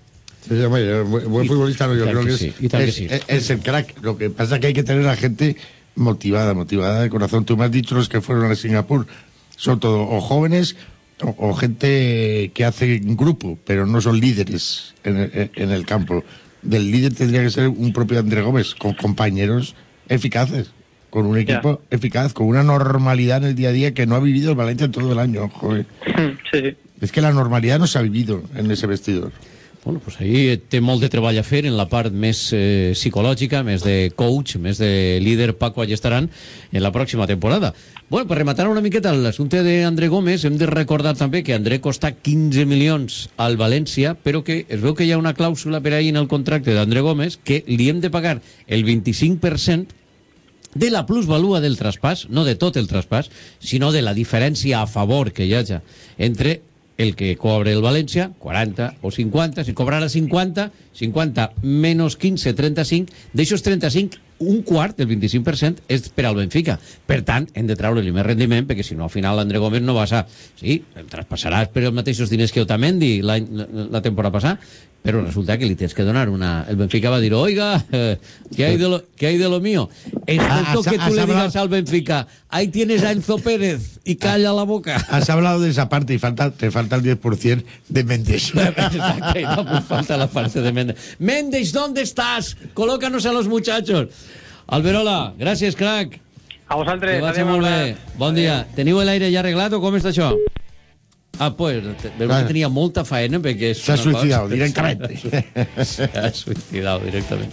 Sí, hombre, buen buen futbolista, no, yo tal creo que que, sí, es, y tal que es- sí. es- es el crack. Lo que pasa es que hay que tener a gente motivada, motivada de corazón. Tú me has dicho los que fueron a Singapur, son todo o jóvenes o, o gente que hace grupo, pero no son líderes en el, en el campo. Del líder tendría que ser un propio André Gómez, con compañeros eficaces, con un equipo eficaz, con una normalidad en el día a día que no ha vivido el Valencia en todo el año. Joder. Sí, sí. Es que la normalidad no se ha vivido en ese vestidor. Bueno, pues ahí té molt de treball a fer en la part més eh, psicològica, més de coach, més de líder Paco Ayestarán en la pròxima temporada. Bueno, per rematar una miqueta l'assumpte d'André Gómez, hem de recordar també que André costa quinze milions al València, però que es veu que hi ha una clàusula per ahí en el contracte d'André Gómez que li hem de pagar el vint-i-cinc per cent de la plusvalua del traspàs, no de tot el traspàs, sinó de la diferència a favor que hi haja entre el que cobre el València, quaranta o cinquanta, si cobrara cinquanta, cinquanta menys quinze, trenta-cinc, d'aixòs trenta-cinc, un quart, el vint-i-cinc per cent, és per al Benfica. Per tant, hem de treure-li més rendiment, perquè si no, al final l'André Gómez no va a... Sí, el traspassaràs per els mateixos diners que Otamendi la, la temporada passada, pero resulta que le tienes que donar una... El Benfica va a decir, oiga, eh, ¿qué hay de lo, ¿qué hay de lo mío? Excepto que tú le digas al Benfica, ahí tienes a Enzo Pérez y calla la boca. Has hablado de esa parte y falta, te falta el diez por ciento de Méndez. Exacto, y no pues falta la parte de Méndez. Méndez, ¿dónde estás? Colócanos a los muchachos. Alberola, gràcies, crac. A vosaltres. Que vagi molt bé. Bon dia. Teniu l'aire ja arreglat o com està això? Ah, pues, veu que tenia molta faena perquè... Se ha suicidado directamente. Se ha suicidado directamente.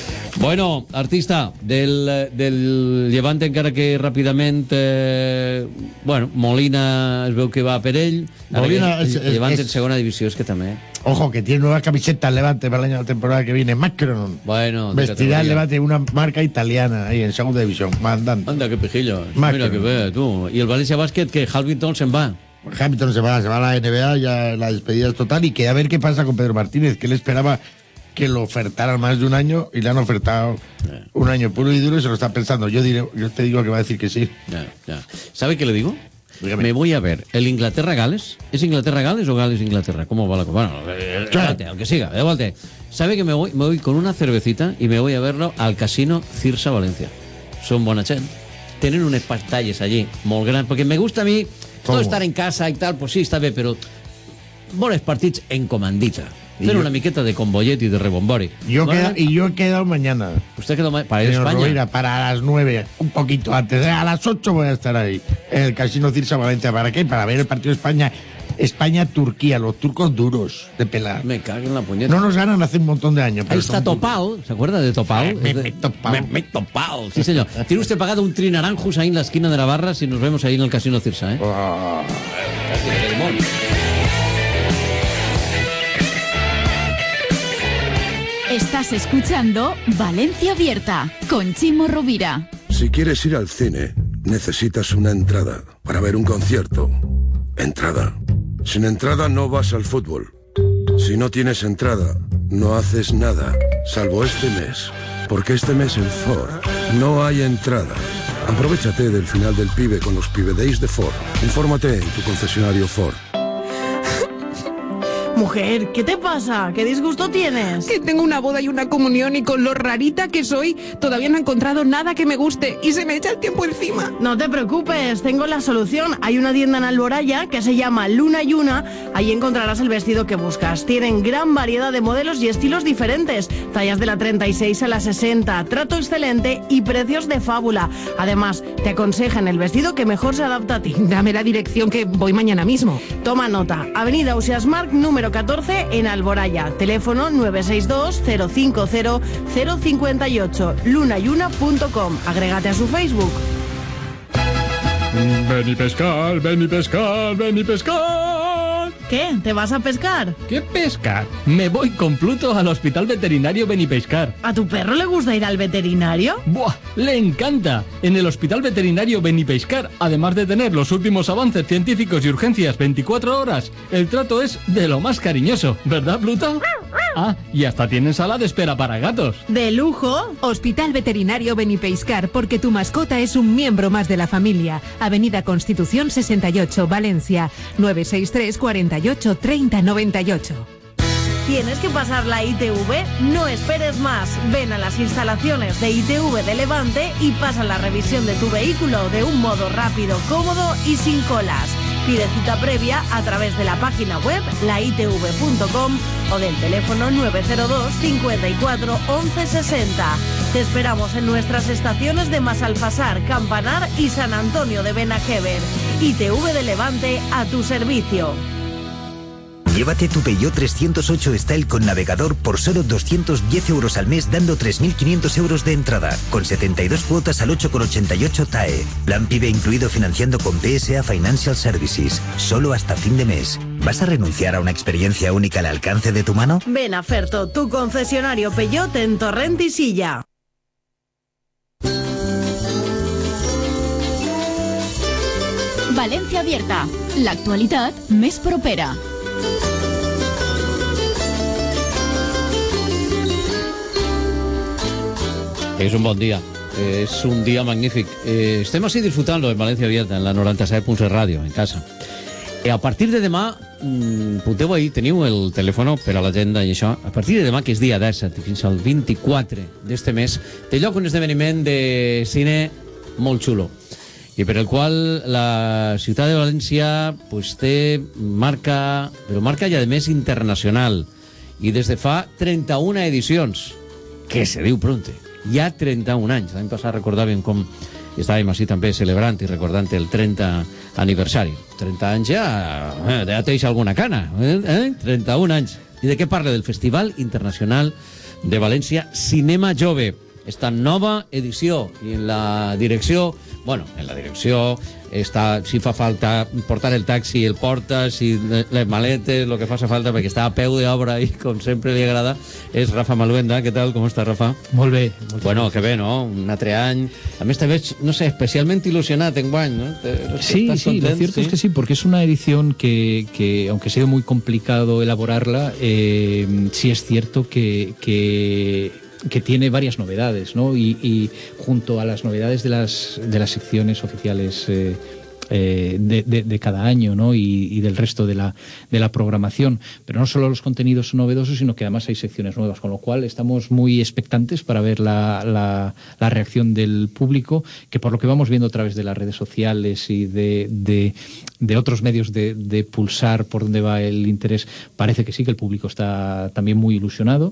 Bueno, artista del, del Levante, encara que ràpidament... Eh, bueno, Molina es veu que va per ell. Molina el, es- el Levante es- en segona divisió, és que també... Ojo, que tiene nueva camiseta el Levante para el año de la temporada que viene. Macron. Bueno, de vestirá el categoría. Levante una marca italiana ahí en segunda división. Mandante. Anda, qué pejillo. Macron. Mira que ve, tú. Y el Valencia Basket, que Hamilton se va. Hamilton se va, se va a la N B A, ya la despedida es total y que a ver qué pasa con Pedro Martínez, que él esperaba que lo ofertaran más de un año y le han ofertado un año puro y duro y se lo está pensando. Yo diré, yo te digo que va a decir que sí. Ya, ya. ¿Sabe qué le digo? Me voy a ver el Inglaterra-Gales. ¿Es Inglaterra-Gales o Gales-Inglaterra? ¿Cómo va la cosa? Bueno, eh, adelante, al que siga, adelante. ¿Sabe que me voy, me voy con una cervecita y me voy a verlo al Casino Cirsa Valencia? Son buena gente. Tienen unas pantallas allí, muy grandes, porque me gusta a mí todo ¿Cómo? estar en casa y tal, pues sí, está bien, pero boles partits en comandita. Y Hacer yo- una miqueta de combollet y de rebombori. Yo ¿Vale? queda- y yo he quedado mañana. Usted quedó ma- para ir a Señor España. Rovira, para las nueve, un poquito antes. A las ocho voy a estar ahí, en el Casino Cirsa Valencia. ¿Para qué? Para ver el partido de España. España-Turquía, los turcos duros de pelar. Me cago en la puñeta. No nos ganan hace un montón de años. Ahí pero está son duros. Topal, ¿se acuerda de Topal? Me- Es de- me Topal. Me, me Topal, sí señor. Tiene usted pagado un trinaranjus ahí en la esquina de Navarra si nos vemos ahí en el Casino Cirsa, ¿eh? Ah. Estás escuchando Valencia Abierta con Chimo Rovira. Si quieres ir al cine, necesitas una entrada. Para ver un concierto, entrada. Sin entrada no vas al fútbol. Si no tienes entrada, no haces nada, salvo este mes. Porque este mes en Ford no hay entrada. Aprovechate del final del Pibe con los Pibe Days de Ford. Infórmate en tu concesionario Ford. Mujer, ¿qué te pasa? ¿Qué disgusto tienes? Que tengo una boda y una comunión y con lo rarita que soy, todavía no he encontrado nada que me guste y se me echa el tiempo encima. No te preocupes, tengo la solución. Hay una tienda en Alboraya que se llama Luna y Una. Ahí encontrarás el vestido que buscas. Tienen gran variedad de modelos y estilos diferentes. Tallas de la treinta y seis a la sesenta. Trato excelente y precios de fábula. Además, te aconsejan el vestido que mejor se adapta a ti. Dame la dirección que voy mañana mismo. Toma nota. Avenida Usiasmarc número catorce en Alboraya. Teléfono nueve seis dos cero cinco cero cero cinco ocho. lunayuna punto com. Agrégate a su Facebook. Ven y pescar, ven y pescar, ven y pescar. ¿Qué? ¿Te vas a pescar? ¿Qué pescar? Me voy con Pluto al Hospital Veterinario Benipescar. ¿A tu perro le gusta ir al veterinario? ¡Buah! ¡Le encanta! En el Hospital Veterinario Benipescar, además de tener los últimos avances científicos y urgencias veinticuatro horas, el trato es de lo más cariñoso, ¿verdad, Pluto? Ah, y hasta tienen sala de espera para gatos. ¡De lujo! Hospital Veterinario Benipescar, porque tu mascota es un miembro más de la familia. Avenida Constitución sesenta y ocho, Valencia, nueve seis tres, cuarenta y ocho, treinta, noventa y ocho. ¿Tienes que pasar la I T V? No esperes más. Ven a las instalaciones de I T V de Levante y pasa la revisión de tu vehículo de un modo rápido, cómodo y sin colas. Pide cita previa a través de la página web la i t v punto com o del teléfono nueve cero dos, cincuenta y cuatro, once sesenta. Te esperamos en nuestras estaciones de Masalfasar, Campanar y San Antonio de Benajever. I T V de Levante a tu servicio. Llévate tu Peugeot trescientos ocho Style con navegador por solo doscientos diez euros al mes, dando tres mil quinientos euros de entrada, con setenta y dos cuotas al ocho coma ochenta y ocho T A E. Plan PIBE incluido financiando con P S A Financial Services. Solo hasta fin de mes. ¿Vas a renunciar a una experiencia única al alcance de tu mano? Ven a Ferto, tu concesionario Peugeot en Torrent y Silla. Valencia Abierta, l'actualitat més propera. Es un bon dia, es un dia magnífic. Eh, estem així disfrutant-lo en València Abierta, en la noranta-set punt set ràdio, en casa. Eh, a partir de demà, mmm, punteu ahí, teniu el telèfon per a l'agenda i això, a partir de demà, que és dia disset, fins al vint-i-quatre d'este mes, té lloc un esdeveniment de cine molt xulo, i per el qual la ciutat de València pues, té marca, però marca ja de més internacional, i des de fa trenta-una edicions, que se diu pronte. Ja trenta-un anys. L'any passat recordàvem com estàvem així també celebrant i recordant el trenta aniversari. trenta anys ja, eh, ja teix alguna cana. Eh? eh? trenta-un anys. I de què parla? Del Festival Internacional de València Cinema Jove. Esta nova edició. I en la direcció, bueno, en la direcció està, si fa falta portar el taxi, el porta, si les maletes, el que faci falta, perquè està a peu d'obra i com sempre li agrada, és Rafa Maluenda. Què tal? Com està, Rafa? Molt bé. Molt bueno, que bé, ¿no? Un altre any. A més, te veig, no sé, especialment ilusionat en guany, ¿no? Te, sí, sí, content, lo cierto ¿sí? es que sí, porque es una edición que, que aunque ha sido muy complicado elaborarla, eh, sí es cierto que... que que tiene varias novedades, ¿no? Y, y junto a las novedades de las, de las secciones oficiales eh, eh, de, de, de cada año, ¿no? Y, y del resto de la, de la programación. Pero no solo los contenidos son novedosos, sino que además hay secciones nuevas, con lo cual estamos muy expectantes para ver la, la, la reacción del público, que por lo que vamos viendo a través de las redes sociales y de, de, de otros medios de, de pulsar por dónde va el interés, parece que sí, que el público está también muy ilusionado.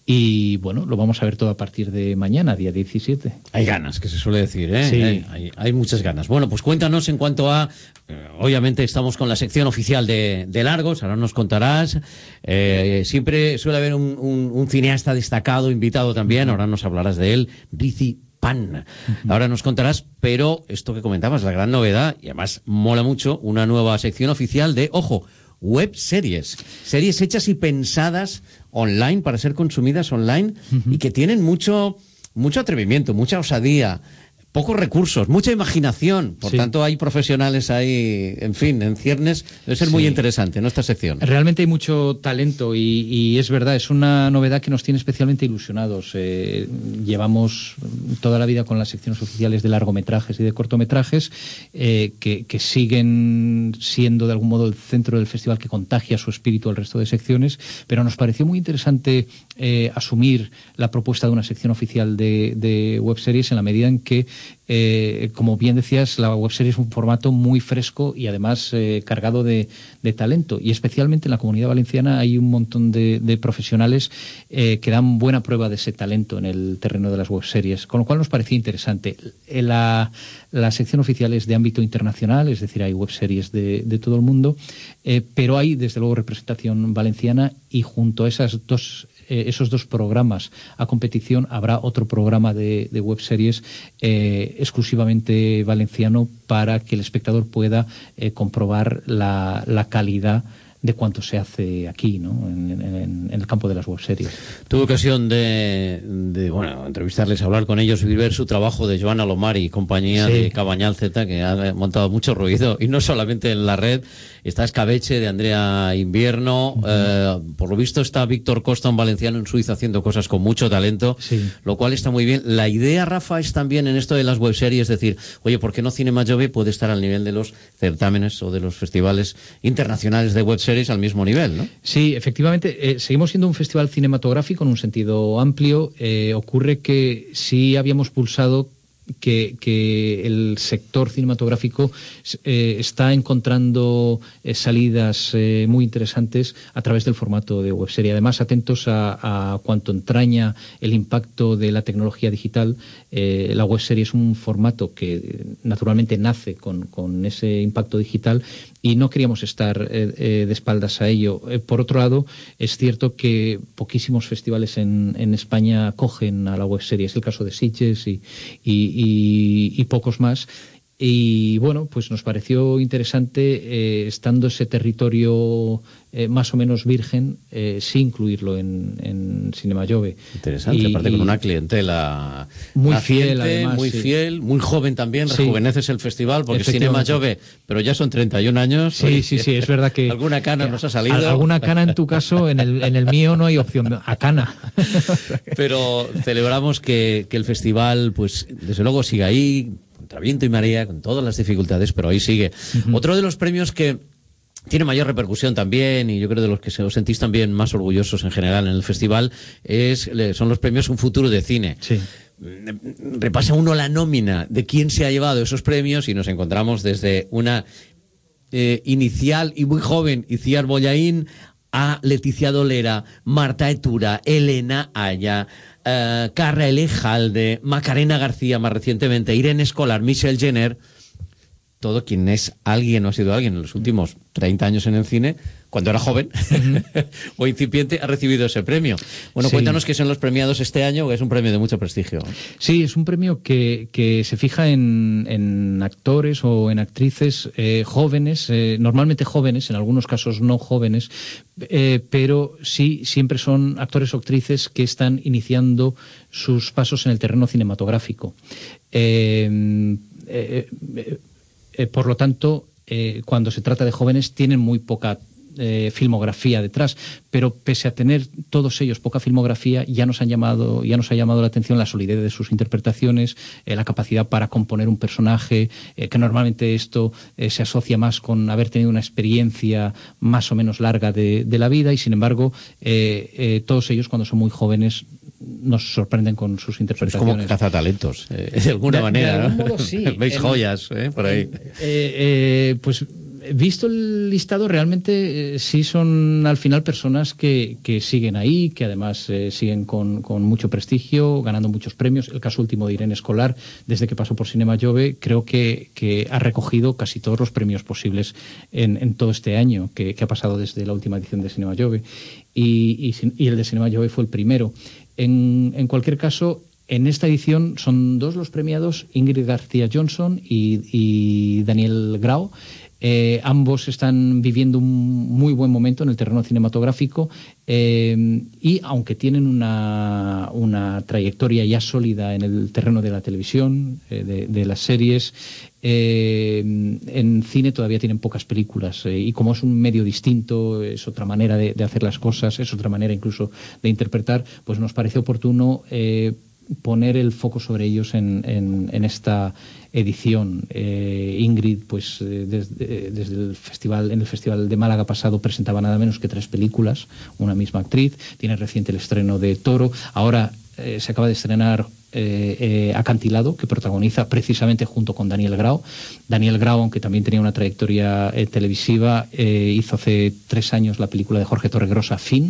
Y bueno, lo vamos a ver todo a partir de mañana, día diecisiete. Hay ganas, que se suele decir, ¿eh? Sí. Hay, hay, hay muchas ganas. Bueno, pues cuéntanos en cuanto a... Eh, obviamente estamos con la sección oficial de, de Largos, ahora nos contarás. Eh, siempre suele haber un, un, un cineasta destacado, invitado también, ahora nos hablarás de él, Rizi Pan. Uh-huh. Ahora nos contarás, pero esto que comentabas, la gran novedad, y además mola mucho, una nueva sección oficial de, ojo, web series, series hechas y pensadas online para ser consumidas online uh-huh. y que tienen mucho, mucho atrevimiento, mucha osadía, pocos recursos, mucha imaginación. Por sí. tanto, hay profesionales ahí, en fin, en ciernes. Debe ser sí. muy interesante, ¿no? Esta sección. Realmente hay mucho talento y, y es verdad, es una novedad que nos tiene especialmente ilusionados. Eh, llevamos toda la vida con las secciones oficiales de largometrajes y de cortometrajes eh, que, que siguen siendo de algún modo el centro del festival que contagia su espíritu al resto de secciones, pero nos pareció muy interesante eh, asumir la propuesta de una sección oficial de, de webseries en la medida en que Eh, como bien decías, la webserie es un formato muy fresco y además eh, cargado de, de talento, y especialmente en la Comunidad Valenciana hay un montón de, de profesionales eh, que dan buena prueba de ese talento en el terreno de las webseries, con lo cual nos parecía interesante. La, la sección oficial es de ámbito internacional, es decir, hay webseries de, de todo el mundo, eh, pero hay desde luego representación valenciana, y junto a esas dos Eh, esos dos programas a competición habrá otro programa de, de webseries eh, exclusivamente valenciano para que el espectador pueda eh, comprobar la, la calidad de cuanto se hace aquí, ¿no? en, en, en el campo de las webseries. Tuve ocasión de, de bueno, entrevistarles, hablar con ellos y ver su trabajo de Joana Lomari y compañía, sí, de Cabañal Z, que ha montado mucho ruido, y no solamente en la red. Está Escabeche, de Andrea Invierno, uh-huh. eh, por lo visto está Víctor Costa, un valenciano en Suiza, haciendo cosas con mucho talento, sí, lo cual está muy bien. La idea, Rafa, es también en esto de las webseries, es decir, oye, ¿por qué no Cinema Jove puede estar al nivel de los certámenes o de los festivales internacionales de webseries al mismo nivel, ¿no? Sí, efectivamente, eh, seguimos siendo un festival cinematográfico en un sentido amplio. Eh, ocurre que sí habíamos pulsado Que, que el sector cinematográfico eh, está encontrando eh, salidas eh, muy interesantes a través del formato de webserie. Además, atentos a, a cuanto entraña el impacto de la tecnología digital. Eh, la webserie es un formato que naturalmente nace con, con ese impacto digital y no queríamos estar eh, eh, de espaldas a ello. Eh, por otro lado, es cierto que poquísimos festivales en, en España acogen a la webserie. Es el caso de Sitges y, y Y, y pocos más. Y bueno, pues nos pareció interesante, eh, estando ese territorio eh, más o menos virgen, eh, sí incluirlo en, en Cinema Jove. Interesante, y, aparte y con una clientela muy naciente, fiel, además, muy sí. fiel, muy joven también, sí. rejuveneces el festival, porque Cinema Jove, pero ya son treinta y un años. Sí, oye, sí, sí, es verdad que... Alguna cana nos ha salido. Alguna cana en tu caso, en el, en el mío no hay opción a cana. Pero celebramos que, que el festival, pues, desde luego siga ahí, contra viento y marea, con todas las dificultades, pero ahí sigue. Uh-huh. Otro de los premios que tiene mayor repercusión también, y yo creo de los que os sentís también más orgullosos en general en el festival, es, son los premios Un Futuro de Cine. Sí. Repasa uno la nómina de quién se ha llevado esos premios y nos encontramos desde una eh, inicial y muy joven Itziar Bollaín a Leticia Dolera, Marta Etura, Elena Aya, Uh, Carra Elejalde, Macarena García más recientemente, Irene Escolar, Michelle Jenner, todo quien es alguien o ha sido alguien en los últimos treinta años en el cine, cuando era joven uh-huh. o incipiente, ha recibido ese premio. Bueno, sí. Cuéntanos qué son los premiados este año, que es un premio de mucho prestigio. Sí, es un premio que, que se fija en, en actores o en actrices eh, jóvenes, eh, normalmente jóvenes, en algunos casos no jóvenes, eh, pero sí siempre son actores o actrices que están iniciando sus pasos en el terreno cinematográfico. Eh, eh, eh, eh, por lo tanto, eh, cuando se trata de jóvenes tienen muy poca Eh, filmografía detrás, pero pese a tener todos ellos poca filmografía, ya nos han llamado, ya nos ha llamado la atención la solidez de sus interpretaciones, eh, la capacidad para componer un personaje, eh, que normalmente esto eh, se asocia más con haber tenido una experiencia más o menos larga de, de la vida, y sin embargo eh, eh, todos ellos cuando son muy jóvenes nos sorprenden con sus interpretaciones. Es como cazatalentos, eh, de alguna de, manera, de algún ¿no? modo, sí. Veis el, joyas eh, por ahí. Eh, eh, pues visto el listado, realmente eh, sí son al final personas que, que siguen ahí, que además eh, siguen con, con mucho prestigio, ganando muchos premios. El caso último de Irene Escolar, desde que pasó por Cinema Jove, creo que, que ha recogido casi todos los premios posibles en, en todo este año que, que ha pasado desde la última edición de Cinema Jove. Y, y, y el de Cinema Jove fue el primero. En, en cualquier caso, en esta edición son dos los premiados, Ingrid García Johnson y, y Daniel Grau. Eh, ambos están viviendo un muy buen momento en el terreno cinematográfico eh, y aunque tienen una, una trayectoria ya sólida en el terreno de la televisión, eh, de, de las series, eh, en cine todavía tienen pocas películas eh, y como es un medio distinto, es otra manera de, de hacer las cosas, es otra manera incluso de interpretar, pues nos parece oportuno eh, poner el foco sobre ellos en, en, en esta edición. Eh, Ingrid, pues eh, desde, desde el festival, en el Festival de Málaga pasado presentaba nada menos que tres películas, una misma actriz, tiene reciente el estreno de Toro, ahora eh, se acaba de estrenar eh, eh, Acantilado, que protagoniza precisamente junto con Daniel Grau. Daniel Grau, aunque también tenía una trayectoria eh, televisiva, eh, hizo hace tres años la película de Jorge Torregrosa, Fin.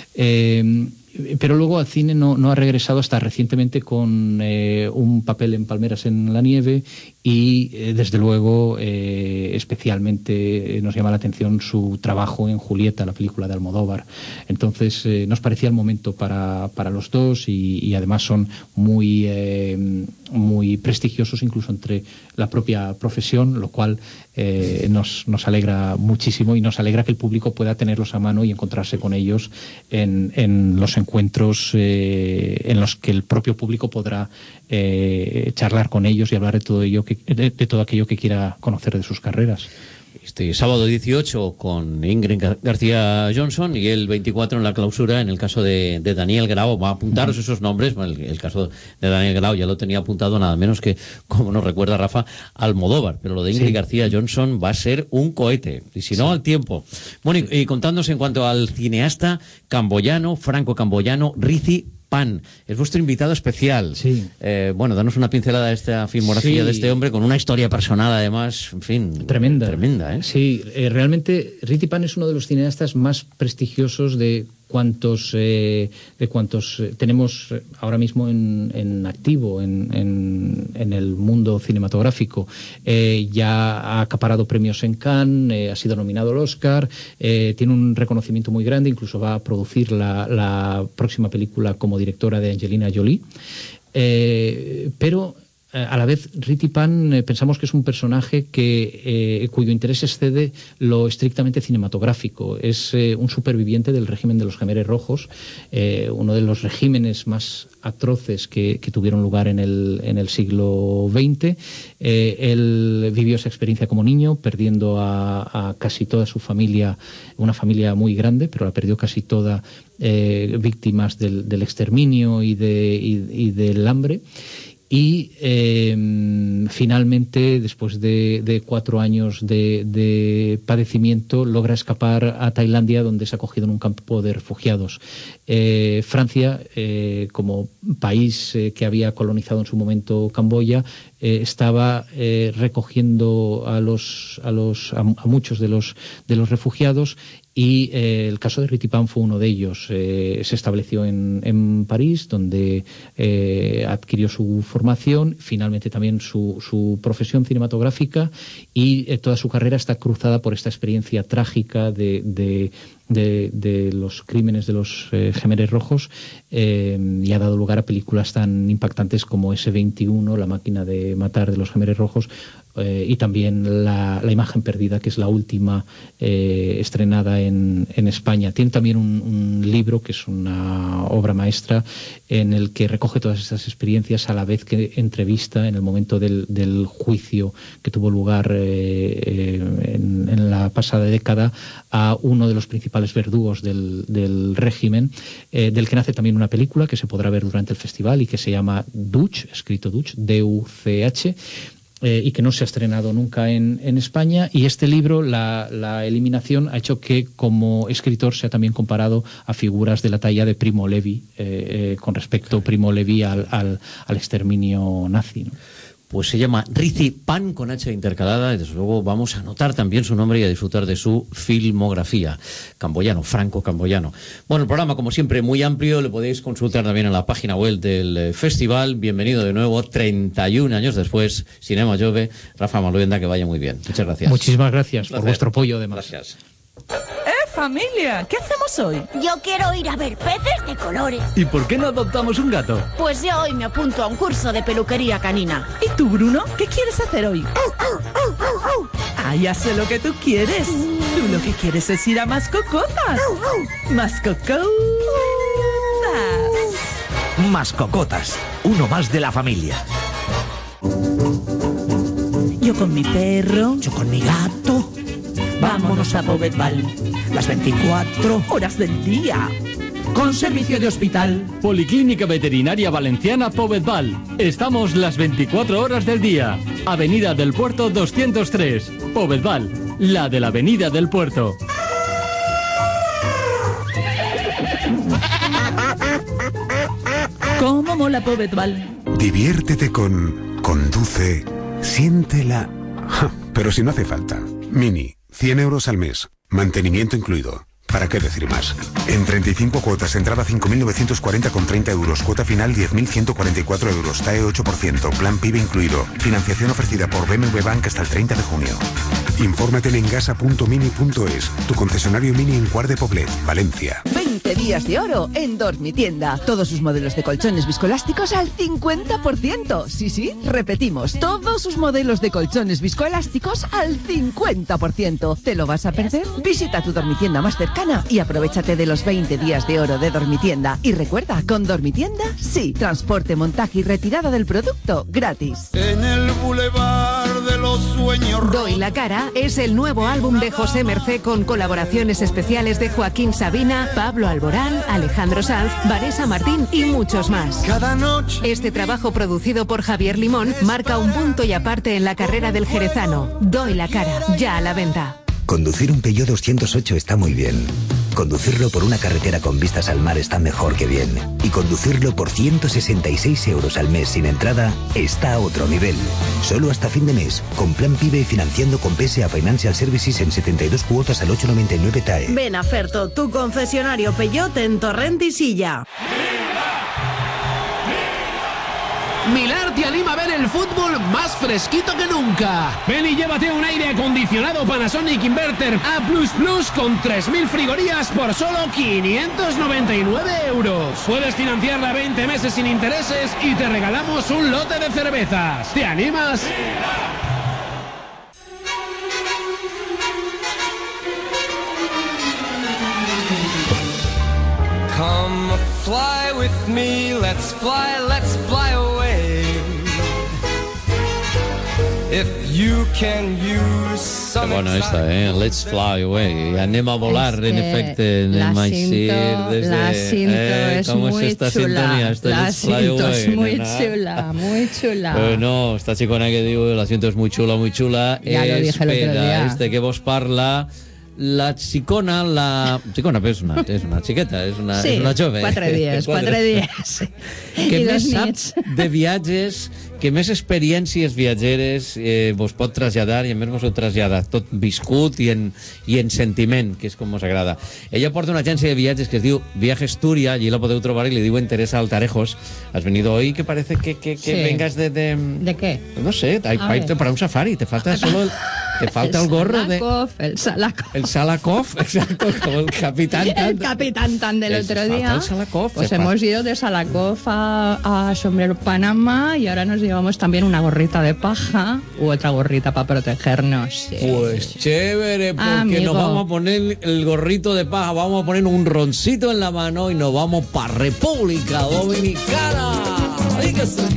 Eh, pero luego al cine no, no ha regresado hasta recientemente con eh, un papel en Palmeras en la nieve y eh, desde luego eh, especialmente nos llama la atención su trabajo en Julieta, la película de Almodóvar. Entonces eh, nos parecía el momento para, para los dos y, y además son muy, eh, muy prestigiosos incluso entre la propia profesión, lo cual eh, nos, nos alegra muchísimo y nos alegra que el público pueda tenerlos a mano y encontrarse con ellos en, en los encuentros eh, en los que el propio público podrá eh, charlar con ellos y hablar de todo ello que, de, de todo aquello que quiera conocer de sus carreras. Este sábado dieciocho con Ingrid García Johnson y el veinticuatro en la clausura en el caso de, de Daniel Grau. Va a apuntaros esos nombres. El, el caso de Daniel Grau ya lo tenía apuntado nada menos que, como nos recuerda Rafa, Almodóvar. Pero lo de Ingrid sí. García Johnson va a ser un cohete. Y si no, sí. al tiempo. Bueno, y, y contándose en cuanto al cineasta camboyano, franco-camboyano, Rithi Pan, es vuestro invitado especial. Sí. Eh, bueno, danos una pincelada de esta filmografía sí. de este hombre, con una historia personal además, en fin. Tremenda. Tremenda, ¿eh? Sí, eh, realmente Rithi Pan es uno de los cineastas más prestigiosos de cuantos eh, de cuantos eh, tenemos ahora mismo en, en activo en, en, en el mundo cinematográfico. Eh, ya ha acaparado premios en Cannes, eh, ha sido nominado al Oscar, eh, tiene un reconocimiento muy grande, incluso va a producir la, la próxima película como directora de Angelina Jolie. Eh, pero a la vez, Rithi Pan eh, pensamos que es un personaje que eh, cuyo interés excede lo estrictamente cinematográfico. Es eh, un superviviente del régimen de los Jemeres Rojos, eh, uno de los regímenes más atroces que, que tuvieron lugar en el, en el siglo veinte. Eh, él vivió esa experiencia como niño, perdiendo a, a casi toda su familia, una familia muy grande, pero la perdió casi toda, eh, víctimas del, del exterminio y, de, y, y del hambre. Y eh, finalmente, después de, de cuatro años de, de padecimiento, logra escapar a Tailandia, donde es acogido en un campo de refugiados. Eh, Francia, eh, como país eh, que había colonizado en su momento Camboya, eh, estaba eh, recogiendo a los a los a, a muchos de los de los refugiados. Y eh, el caso de Rithi Pan fue uno de ellos. Eh, se estableció en, en París, donde eh, adquirió su formación, finalmente también su, su profesión cinematográfica, y eh, toda su carrera está cruzada por esta experiencia trágica de, de, de, de los crímenes de los eh, Jemeres Rojos, eh, y ha dado lugar a películas tan impactantes como ese veintiuno, La máquina de matar de los Jemeres Rojos, Eh, y también la, la imagen perdida, que es la última eh, estrenada en, en España. Tiene también un, un libro que es una obra maestra en el que recoge todas estas experiencias, a la vez que entrevista en el momento del, del juicio que tuvo lugar eh, eh, en, en la pasada década a uno de los principales verdugos del, del régimen, eh, del que nace también una película que se podrá ver durante el festival y que se llama Dutch, escrito Dutch, D U C H, Eh, y que no se ha estrenado nunca en, en España. Y este libro, la, la eliminación, ha hecho que como escritor sea también comparado a figuras de la talla de Primo Levi, eh, eh, con respecto Primo Levi al, al, al exterminio nazi, ¿no? Pues se llama Rithi Pan, con H intercalada, y desde luego vamos a anotar también su nombre y a disfrutar de su filmografía. Camboyano, franco-camboyano. Bueno, el programa, como siempre, muy amplio, lo podéis consultar también en la página web del eh, festival. Bienvenido de nuevo, treinta y un años después, Cinema Jove. Rafa Maluyenda, que vaya muy bien. Muchas gracias. Muchísimas gracias por vuestro apoyo, además. Gracias. ¡Eh, familia! ¿Qué hacemos hoy? Yo quiero ir a ver peces de colores. ¿Y por qué no adoptamos un gato? Pues yo hoy me apunto a un curso de peluquería canina. ¿Y tú, Bruno? ¿Qué quieres hacer hoy? Ah, ya sé lo que tú quieres. Tú lo que quieres es ir a Mascocotas. Mascocotas. Mascocotas, uno más de la familia. Yo con mi perro. Yo con mi gato. Vámonos a Povedval. Las veinticuatro horas del día. Con servicio de hospital. Policlínica Veterinaria Valenciana Povedval. Estamos las veinticuatro horas del día. Avenida del Puerto doscientos tres. Povedval, la de la Avenida del Puerto. ¿Cómo mola Povedval? Diviértete con Conduce, siéntela. Ja, pero si no hace falta. Mini, cien euros al mes. Mantenimiento incluido. ¿Para qué decir más? En treinta y cinco cuotas, entrada cinco mil novecientos cuarenta con treinta euros, cuota final diez mil ciento cuarenta y cuatro euros, T A E ocho por ciento, plan PIB incluido. Financiación ofrecida por B M W Bank hasta el treinta de junio. Infórmate en engasa punto mini punto es, tu concesionario Mini en Cuart de Poblet, Valencia. veinte días de oro en Dormitienda. Todos sus modelos de colchones viscoelásticos al cincuenta por ciento. Sí, sí, repetimos, todos sus modelos de colchones viscoelásticos al cincuenta por ciento. ¿Te lo vas a perder? Visita tu Dormitienda más cercana y aprovechate de los veinte días de oro de Dormitienda. Y recuerda, con Dormitienda, sí, transporte, montaje y retirada del producto gratis. En el bulevar de los sueños. Doy la cara es el nuevo álbum de José Mercé con colaboraciones especiales de Joaquín Sabina, Pablo Alborán, Alejandro Sanz, Vanessa Martín y muchos más. Cada noche. Este trabajo producido por Javier Limón marca un punto y aparte en la carrera del jerezano. Doy la cara, ya a la venta. Conducir un Peugeot doscientos ocho está muy bien. Conducirlo por una carretera con vistas al mar está mejor que bien. Y conducirlo por ciento sesenta y seis euros al mes sin entrada está a otro nivel. Solo hasta fin de mes, con plan PIBE y financiando con P S A Financial Services en setenta y dos cuotas al ocho noventa y nueve T A E. Ven a Ferto, tu concesionario Peugeot en Torrent y Silla. Milar te anima a ver el fútbol más fresquito que nunca. Ven y llévate un aire acondicionado Panasonic Inverter A plus plus con tres mil frigorías por solo quinientos noventa y nueve euros. Puedes financiarla veinte meses sin intereses y te regalamos un lote de cervezas. ¿Te animas? Come fly with me, let's fly, let's fly away. If you can use some. Qué bona esta, eh? Let's fly away. Anem a volar, en efecte. Anem a ir desde... La cinto eh, es ¿cómo muy es esta chula. sintonía? Esta La Let's fly cinto away, es muy nena. chula, muy chula. Eh, no, esta xicona que diu el asiento es muy chula, muy chula. Ya lo dije el otro Espera, día. este que vos parla... La xicona, la... Xicona, però és una, és una xiqueta, és una, Sí, és una jove. quatre dies, quatre dies. Que I més dos sap nits. de viatges, que més experiències viatgeres eh, vos pot traslladar, i a més vos ho trasllada tot viscut i en, i en sentiment, que és com us agrada. Ella porta una agència de viatges que es diu Viajes Turia, allí la podeu trobar, i li diuen Teresa Altarejos. Has venido hoy que parece que, que, que Sí. vengas de, de... ¿De qué? No sé, hay, A para ver. irte para un safari, te falta solo el, te falta el, gorro de... Salakov, el Salakov. El Salakov, exacto, como el capitán. El capitán tan del Es- otro falta día. el Salakov, Pues se hemos pasa. ido de Salakov a, a Sombrero Panamá y ahora nos llevamos también una gorrita de paja u otra gorrita para protegernos. Sí. Pues chévere, porque Amigo. nos vamos a poner el gorrito de paja, vamos a poner un roncito en la mano y nos vamos para República Dominicana. Ahí que sí.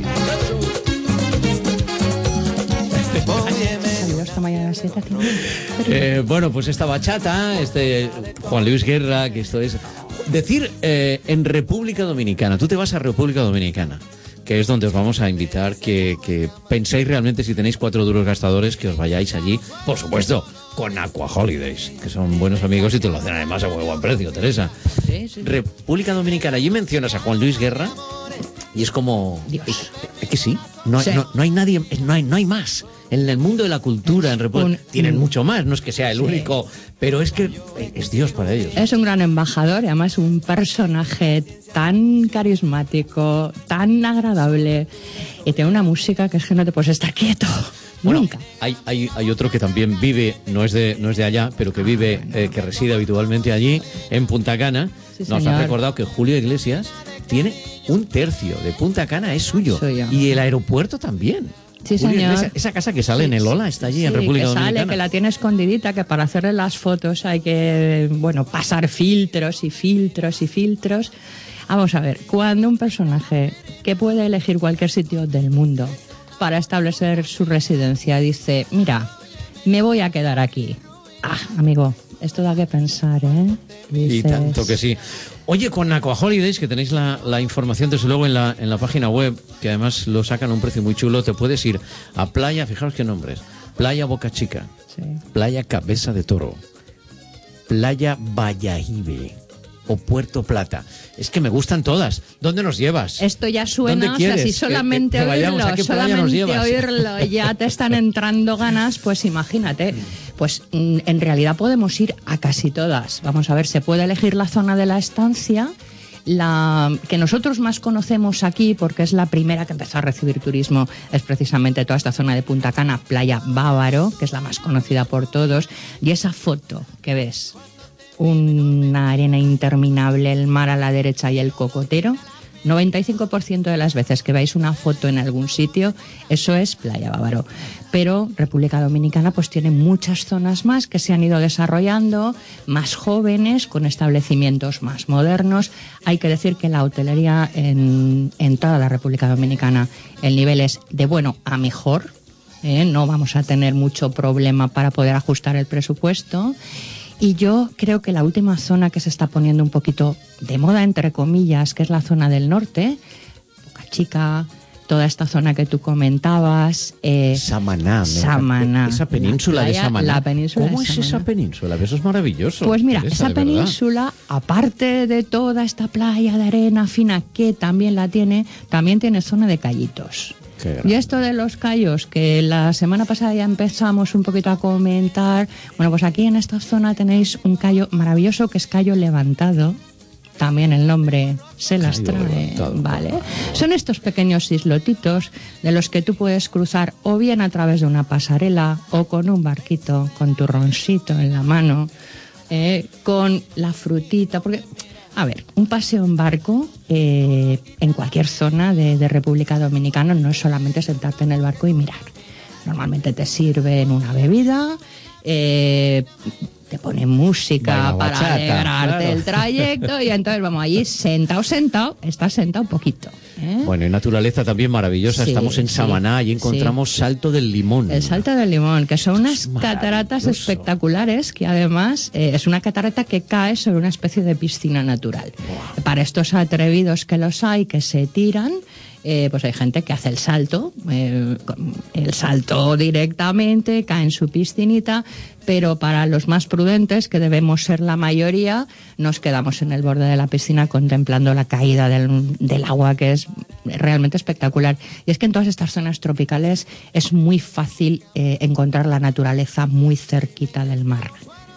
Adiós, hasta mañana a las siete. Eh, bueno, pues esta bachata, este Juan Luis Guerra, que esto es... Decir eh, en República Dominicana, tú te vas a República Dominicana, que es donde os vamos a invitar que, que penséis realmente, si tenéis cuatro duros gastadores, que os vayáis allí, por supuesto, con Aqua Holidays, que son buenos amigos y te lo hacen además a muy buen precio, Teresa. Sí, sí. República Dominicana, allí mencionas a Juan Luis Guerra y es como... Es, es que sí, no hay, Sí. no, no hay nadie, no hay, no hay más. En el mundo de la cultura, en República, Un- tienen mucho más, no es que sea el Sí. único, pero es que es Dios para ellos. Es un gran embajador y además un personaje tan carismático, tan agradable y tiene una música que es que no te puedes estar quieto. Bueno, Nunca. hay, hay, hay otro que también vive, no es de, no es de allá, pero que vive, eh, que reside habitualmente allí, en Punta Cana. Sí, Nos señor. ha recordado que Julio Iglesias tiene un tercio de Punta Cana, es suyo. Suyo. Y el aeropuerto también. Sí, Julio señor. Iglesias, esa casa que sale en el Ola está allí en Sí, República que sale, Dominicana. que la tiene escondidita, que para hacerle las fotos hay que, bueno, pasar filtros y filtros y filtros. Vamos a ver, cuando un personaje que puede elegir cualquier sitio del mundo para establecer su residencia dice, mira, me voy a quedar aquí. Ah, amigo, esto da que pensar, ¿eh? Y Dices, tanto que sí. Oye, con Aqua Holidays, que tenéis la, la información desde luego en la, en la página web, que además lo sacan a un precio muy chulo, te puedes ir a Playa, fijaros qué nombres, Playa Boca Chica, Sí. Playa Cabeza de Toro, Playa Bayahibe o Puerto Plata. Es que me gustan todas. ¿Dónde nos llevas? Esto ya suena, ¿Dónde o sea, quieres si que- solamente que- que vayamos? oírlo, ¿A qué playa nos solamente llevas? oírlo ya te están entrando ganas, pues imagínate. Pues en realidad podemos ir a casi todas. Vamos a ver, se puede elegir la zona de la estancia, la que nosotros más conocemos aquí, porque es la primera que empezó a recibir turismo, es precisamente toda esta zona de Punta Cana, Playa Bávaro, que es la más conocida por todos. Y esa foto que ves, una arena interminable, el mar a la derecha y el cocotero, noventa y cinco por ciento de las veces que veáis una foto en algún sitio, eso es Playa Bávaro. Pero República Dominicana pues tiene muchas zonas más que se han ido desarrollando, más jóvenes, con establecimientos más modernos. Hay que decir que la hotelería en, en toda la República Dominicana, el nivel es de bueno a mejor, ¿eh? No vamos a tener mucho problema para poder ajustar el presupuesto. Y yo creo que la última zona que se está poniendo un poquito de moda, entre comillas, que es la zona del norte, Boca Chica, toda esta zona que tú comentabas. Eh, Samaná. Samaná. Esa península playa, de Samaná. La península ¿Cómo de es Samaná? esa península? Eso es maravilloso. Pues mira, Teresa, esa de verdad. península, aparte de toda esta playa de arena fina que también la tiene, también tiene zona de callitos. Y esto de los callos, que la semana pasada ya empezamos un poquito a comentar, bueno, pues aquí en esta zona tenéis un callo maravilloso que es Callo Levantado. También el nombre se las Callo trae, Levantado. ¿vale? Son estos pequeños islotitos de los que tú puedes cruzar o bien a través de una pasarela o con un barquito, con tu roncito en la mano, eh, con la frutita, porque... A ver, un paseo en barco eh, en cualquier zona de, de República Dominicana no es solamente sentarte en el barco y mirar. Normalmente te sirven una bebida, eh, te ponen música Baila para bachata, alegrarte claro. el trayecto y entonces vamos allí sentado, sentado, estás sentado un poquito. ¿eh? Bueno, y naturaleza también maravillosa. Sí, Estamos en sí, Samaná y encontramos sí. Salto del Limón. El Salto del Limón, que son unas cataratas espectaculares, que además eh, es una catarata que cae sobre una especie de piscina natural. Wow. Para estos atrevidos que los hay, que se tiran, eh, pues hay gente que hace el salto, eh, el salto directamente, cae en su piscinita, pero para los más prudentes, que debemos ser la mayoría, nos quedamos en el borde de la piscina contemplando la caída del, del agua, que es realmente espectacular. Y es que en todas estas zonas tropicales es muy fácil eh, encontrar la naturaleza muy cerquita del mar.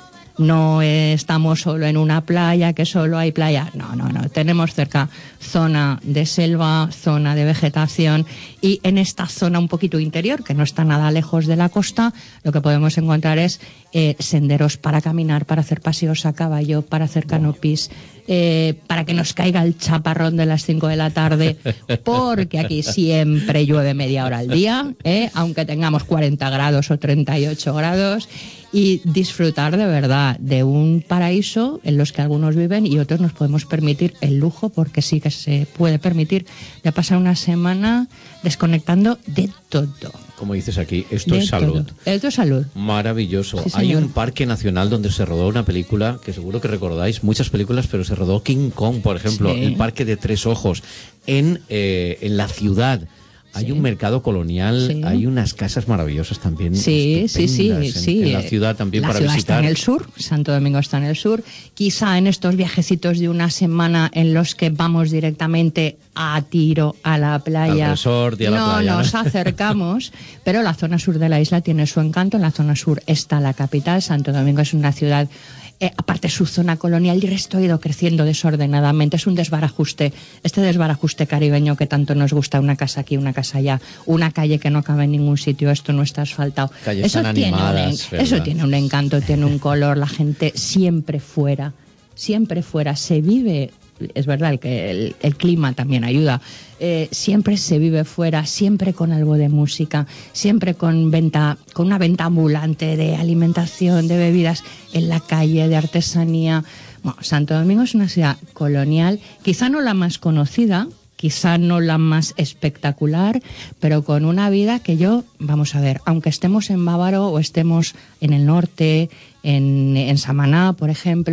No eh, estamos solo en una playa, que solo hay playa. No, no, no. Tenemos cerca zona de selva, zona de vegetación, y en esta zona un poquito interior, que no está nada lejos de la costa, lo que podemos encontrar es eh, senderos para caminar, para hacer paseos a caballo, para hacer canopies, eh, para que nos caiga el chaparrón de las cinco de la tarde, porque aquí siempre llueve media hora al día, eh, aunque tengamos cuarenta grados o treinta y ocho grados. Y disfrutar de verdad de un paraíso en los que algunos viven y otros nos podemos permitir el lujo, porque sí que se puede permitir, de pasar una semana desconectando de todo. Como dices aquí, esto De es salud. todo. Esto es salud. Maravilloso. Sí, Hay señor. un parque nacional donde se rodó una película que seguro que recordáis, muchas películas, pero se rodó King Kong, por ejemplo, Sí. el Parque de Tres Ojos, en, eh, en la ciudad. Hay un mercado colonial, Sí. hay unas casas maravillosas también. Sí, sí, sí, estupendas en- sí. En la ciudad también la para ciudad visitar. está en el sur, Santo Domingo está en el sur. Quizá en estos viajecitos de una semana en los que vamos directamente a tiro a la playa, Al resort y a la no playa, ¿no? nos acercamos, pero la zona sur de la isla tiene su encanto. En la zona sur está la capital. Santo Domingo es una ciudad, Eh, aparte su zona colonial, y el resto ha ido creciendo desordenadamente. Es un desbarajuste, este desbarajuste caribeño que tanto nos gusta, una casa aquí, una casa allá, una calle que no cabe en ningún sitio, esto no está asfaltado. Calles Eso tan tiene, un, animadas, en- eso ¿verdad? tiene un encanto, tiene un color, la gente siempre fuera, siempre fuera, se vive, es verdad que el, el clima también ayuda, eh, siempre se vive fuera, siempre con algo de música, siempre con venta, con una venta ambulante de alimentación, de bebidas en la calle, de artesanía. Bueno, Santo Domingo es una ciudad colonial, quizá no la más conocida, quizá no la más espectacular, pero con una vida que yo, vamos a ver, aunque estemos en Bávaro o estemos en el norte, en, en Samaná, por ejemplo,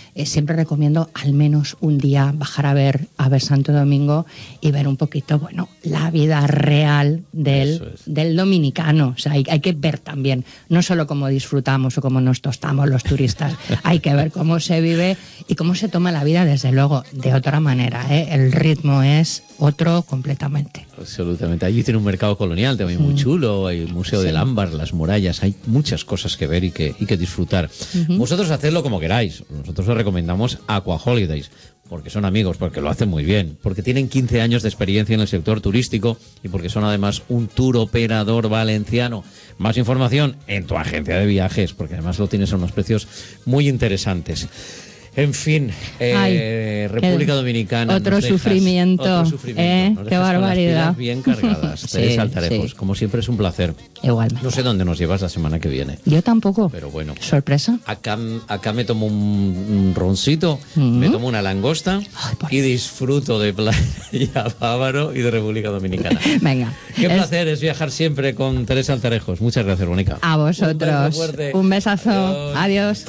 eh, siempre recomiendo al menos un día bajar a ver, a ver Santo Domingo y ver un poquito, bueno, la vida real del, del dominicano. O sea, hay, hay que ver también, no solo cómo disfrutamos o cómo nos tostamos los turistas, hay que ver cómo se vive y cómo se toma la vida, desde luego, de otra manera, ¿eh? El ritmo es otro completamente. Absolutamente. Allí tiene un mercado colonial también muy chulo, hay el Museo Sí. del Ámbar, las murallas, hay muchas cosas que ver y que, y que disfrutar. Ujú. Vosotros hacedlo como queráis. Nosotros os recomendamos Aqua Holidays, porque son amigos, porque lo hacen muy bien, porque tienen quince años de experiencia en el sector turístico y porque son además un tour operador valenciano. Más información en tu agencia de viajes, porque además lo tienes a unos precios muy interesantes. En fin, eh, Ay, República qué- Dominicana. Otro nos dejas- sufrimiento, otro sufrimiento. ¿eh? Nos Qué dejas con las barbaridad. pilas bien cargadas. Sí, Teresa Altarejos, sí. como siempre es un placer. Igualmente. No sé dónde nos llevas la semana que viene. Yo tampoco. Pero bueno. ¿Sorpresa? Acá, acá me tomo un, un roncito, me tomo una langosta y disfruto de Playa Bávaro y de República Dominicana. Venga. Qué Es- placer es viajar siempre con Teresa Altarejos. Muchas gracias, Mónica. A vosotros. fuerte. Un besazo. Adiós.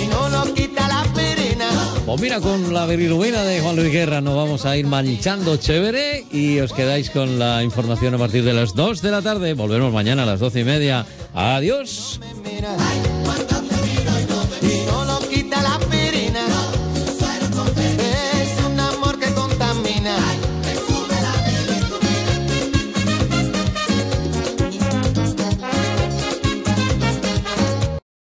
Pues mira, con la bilirrubina de Juan Luis Guerra nos vamos a ir manchando chévere y os quedáis con la información a partir de las dos de la tarde. Volvemos mañana a las doce y media. Adiós. Mira.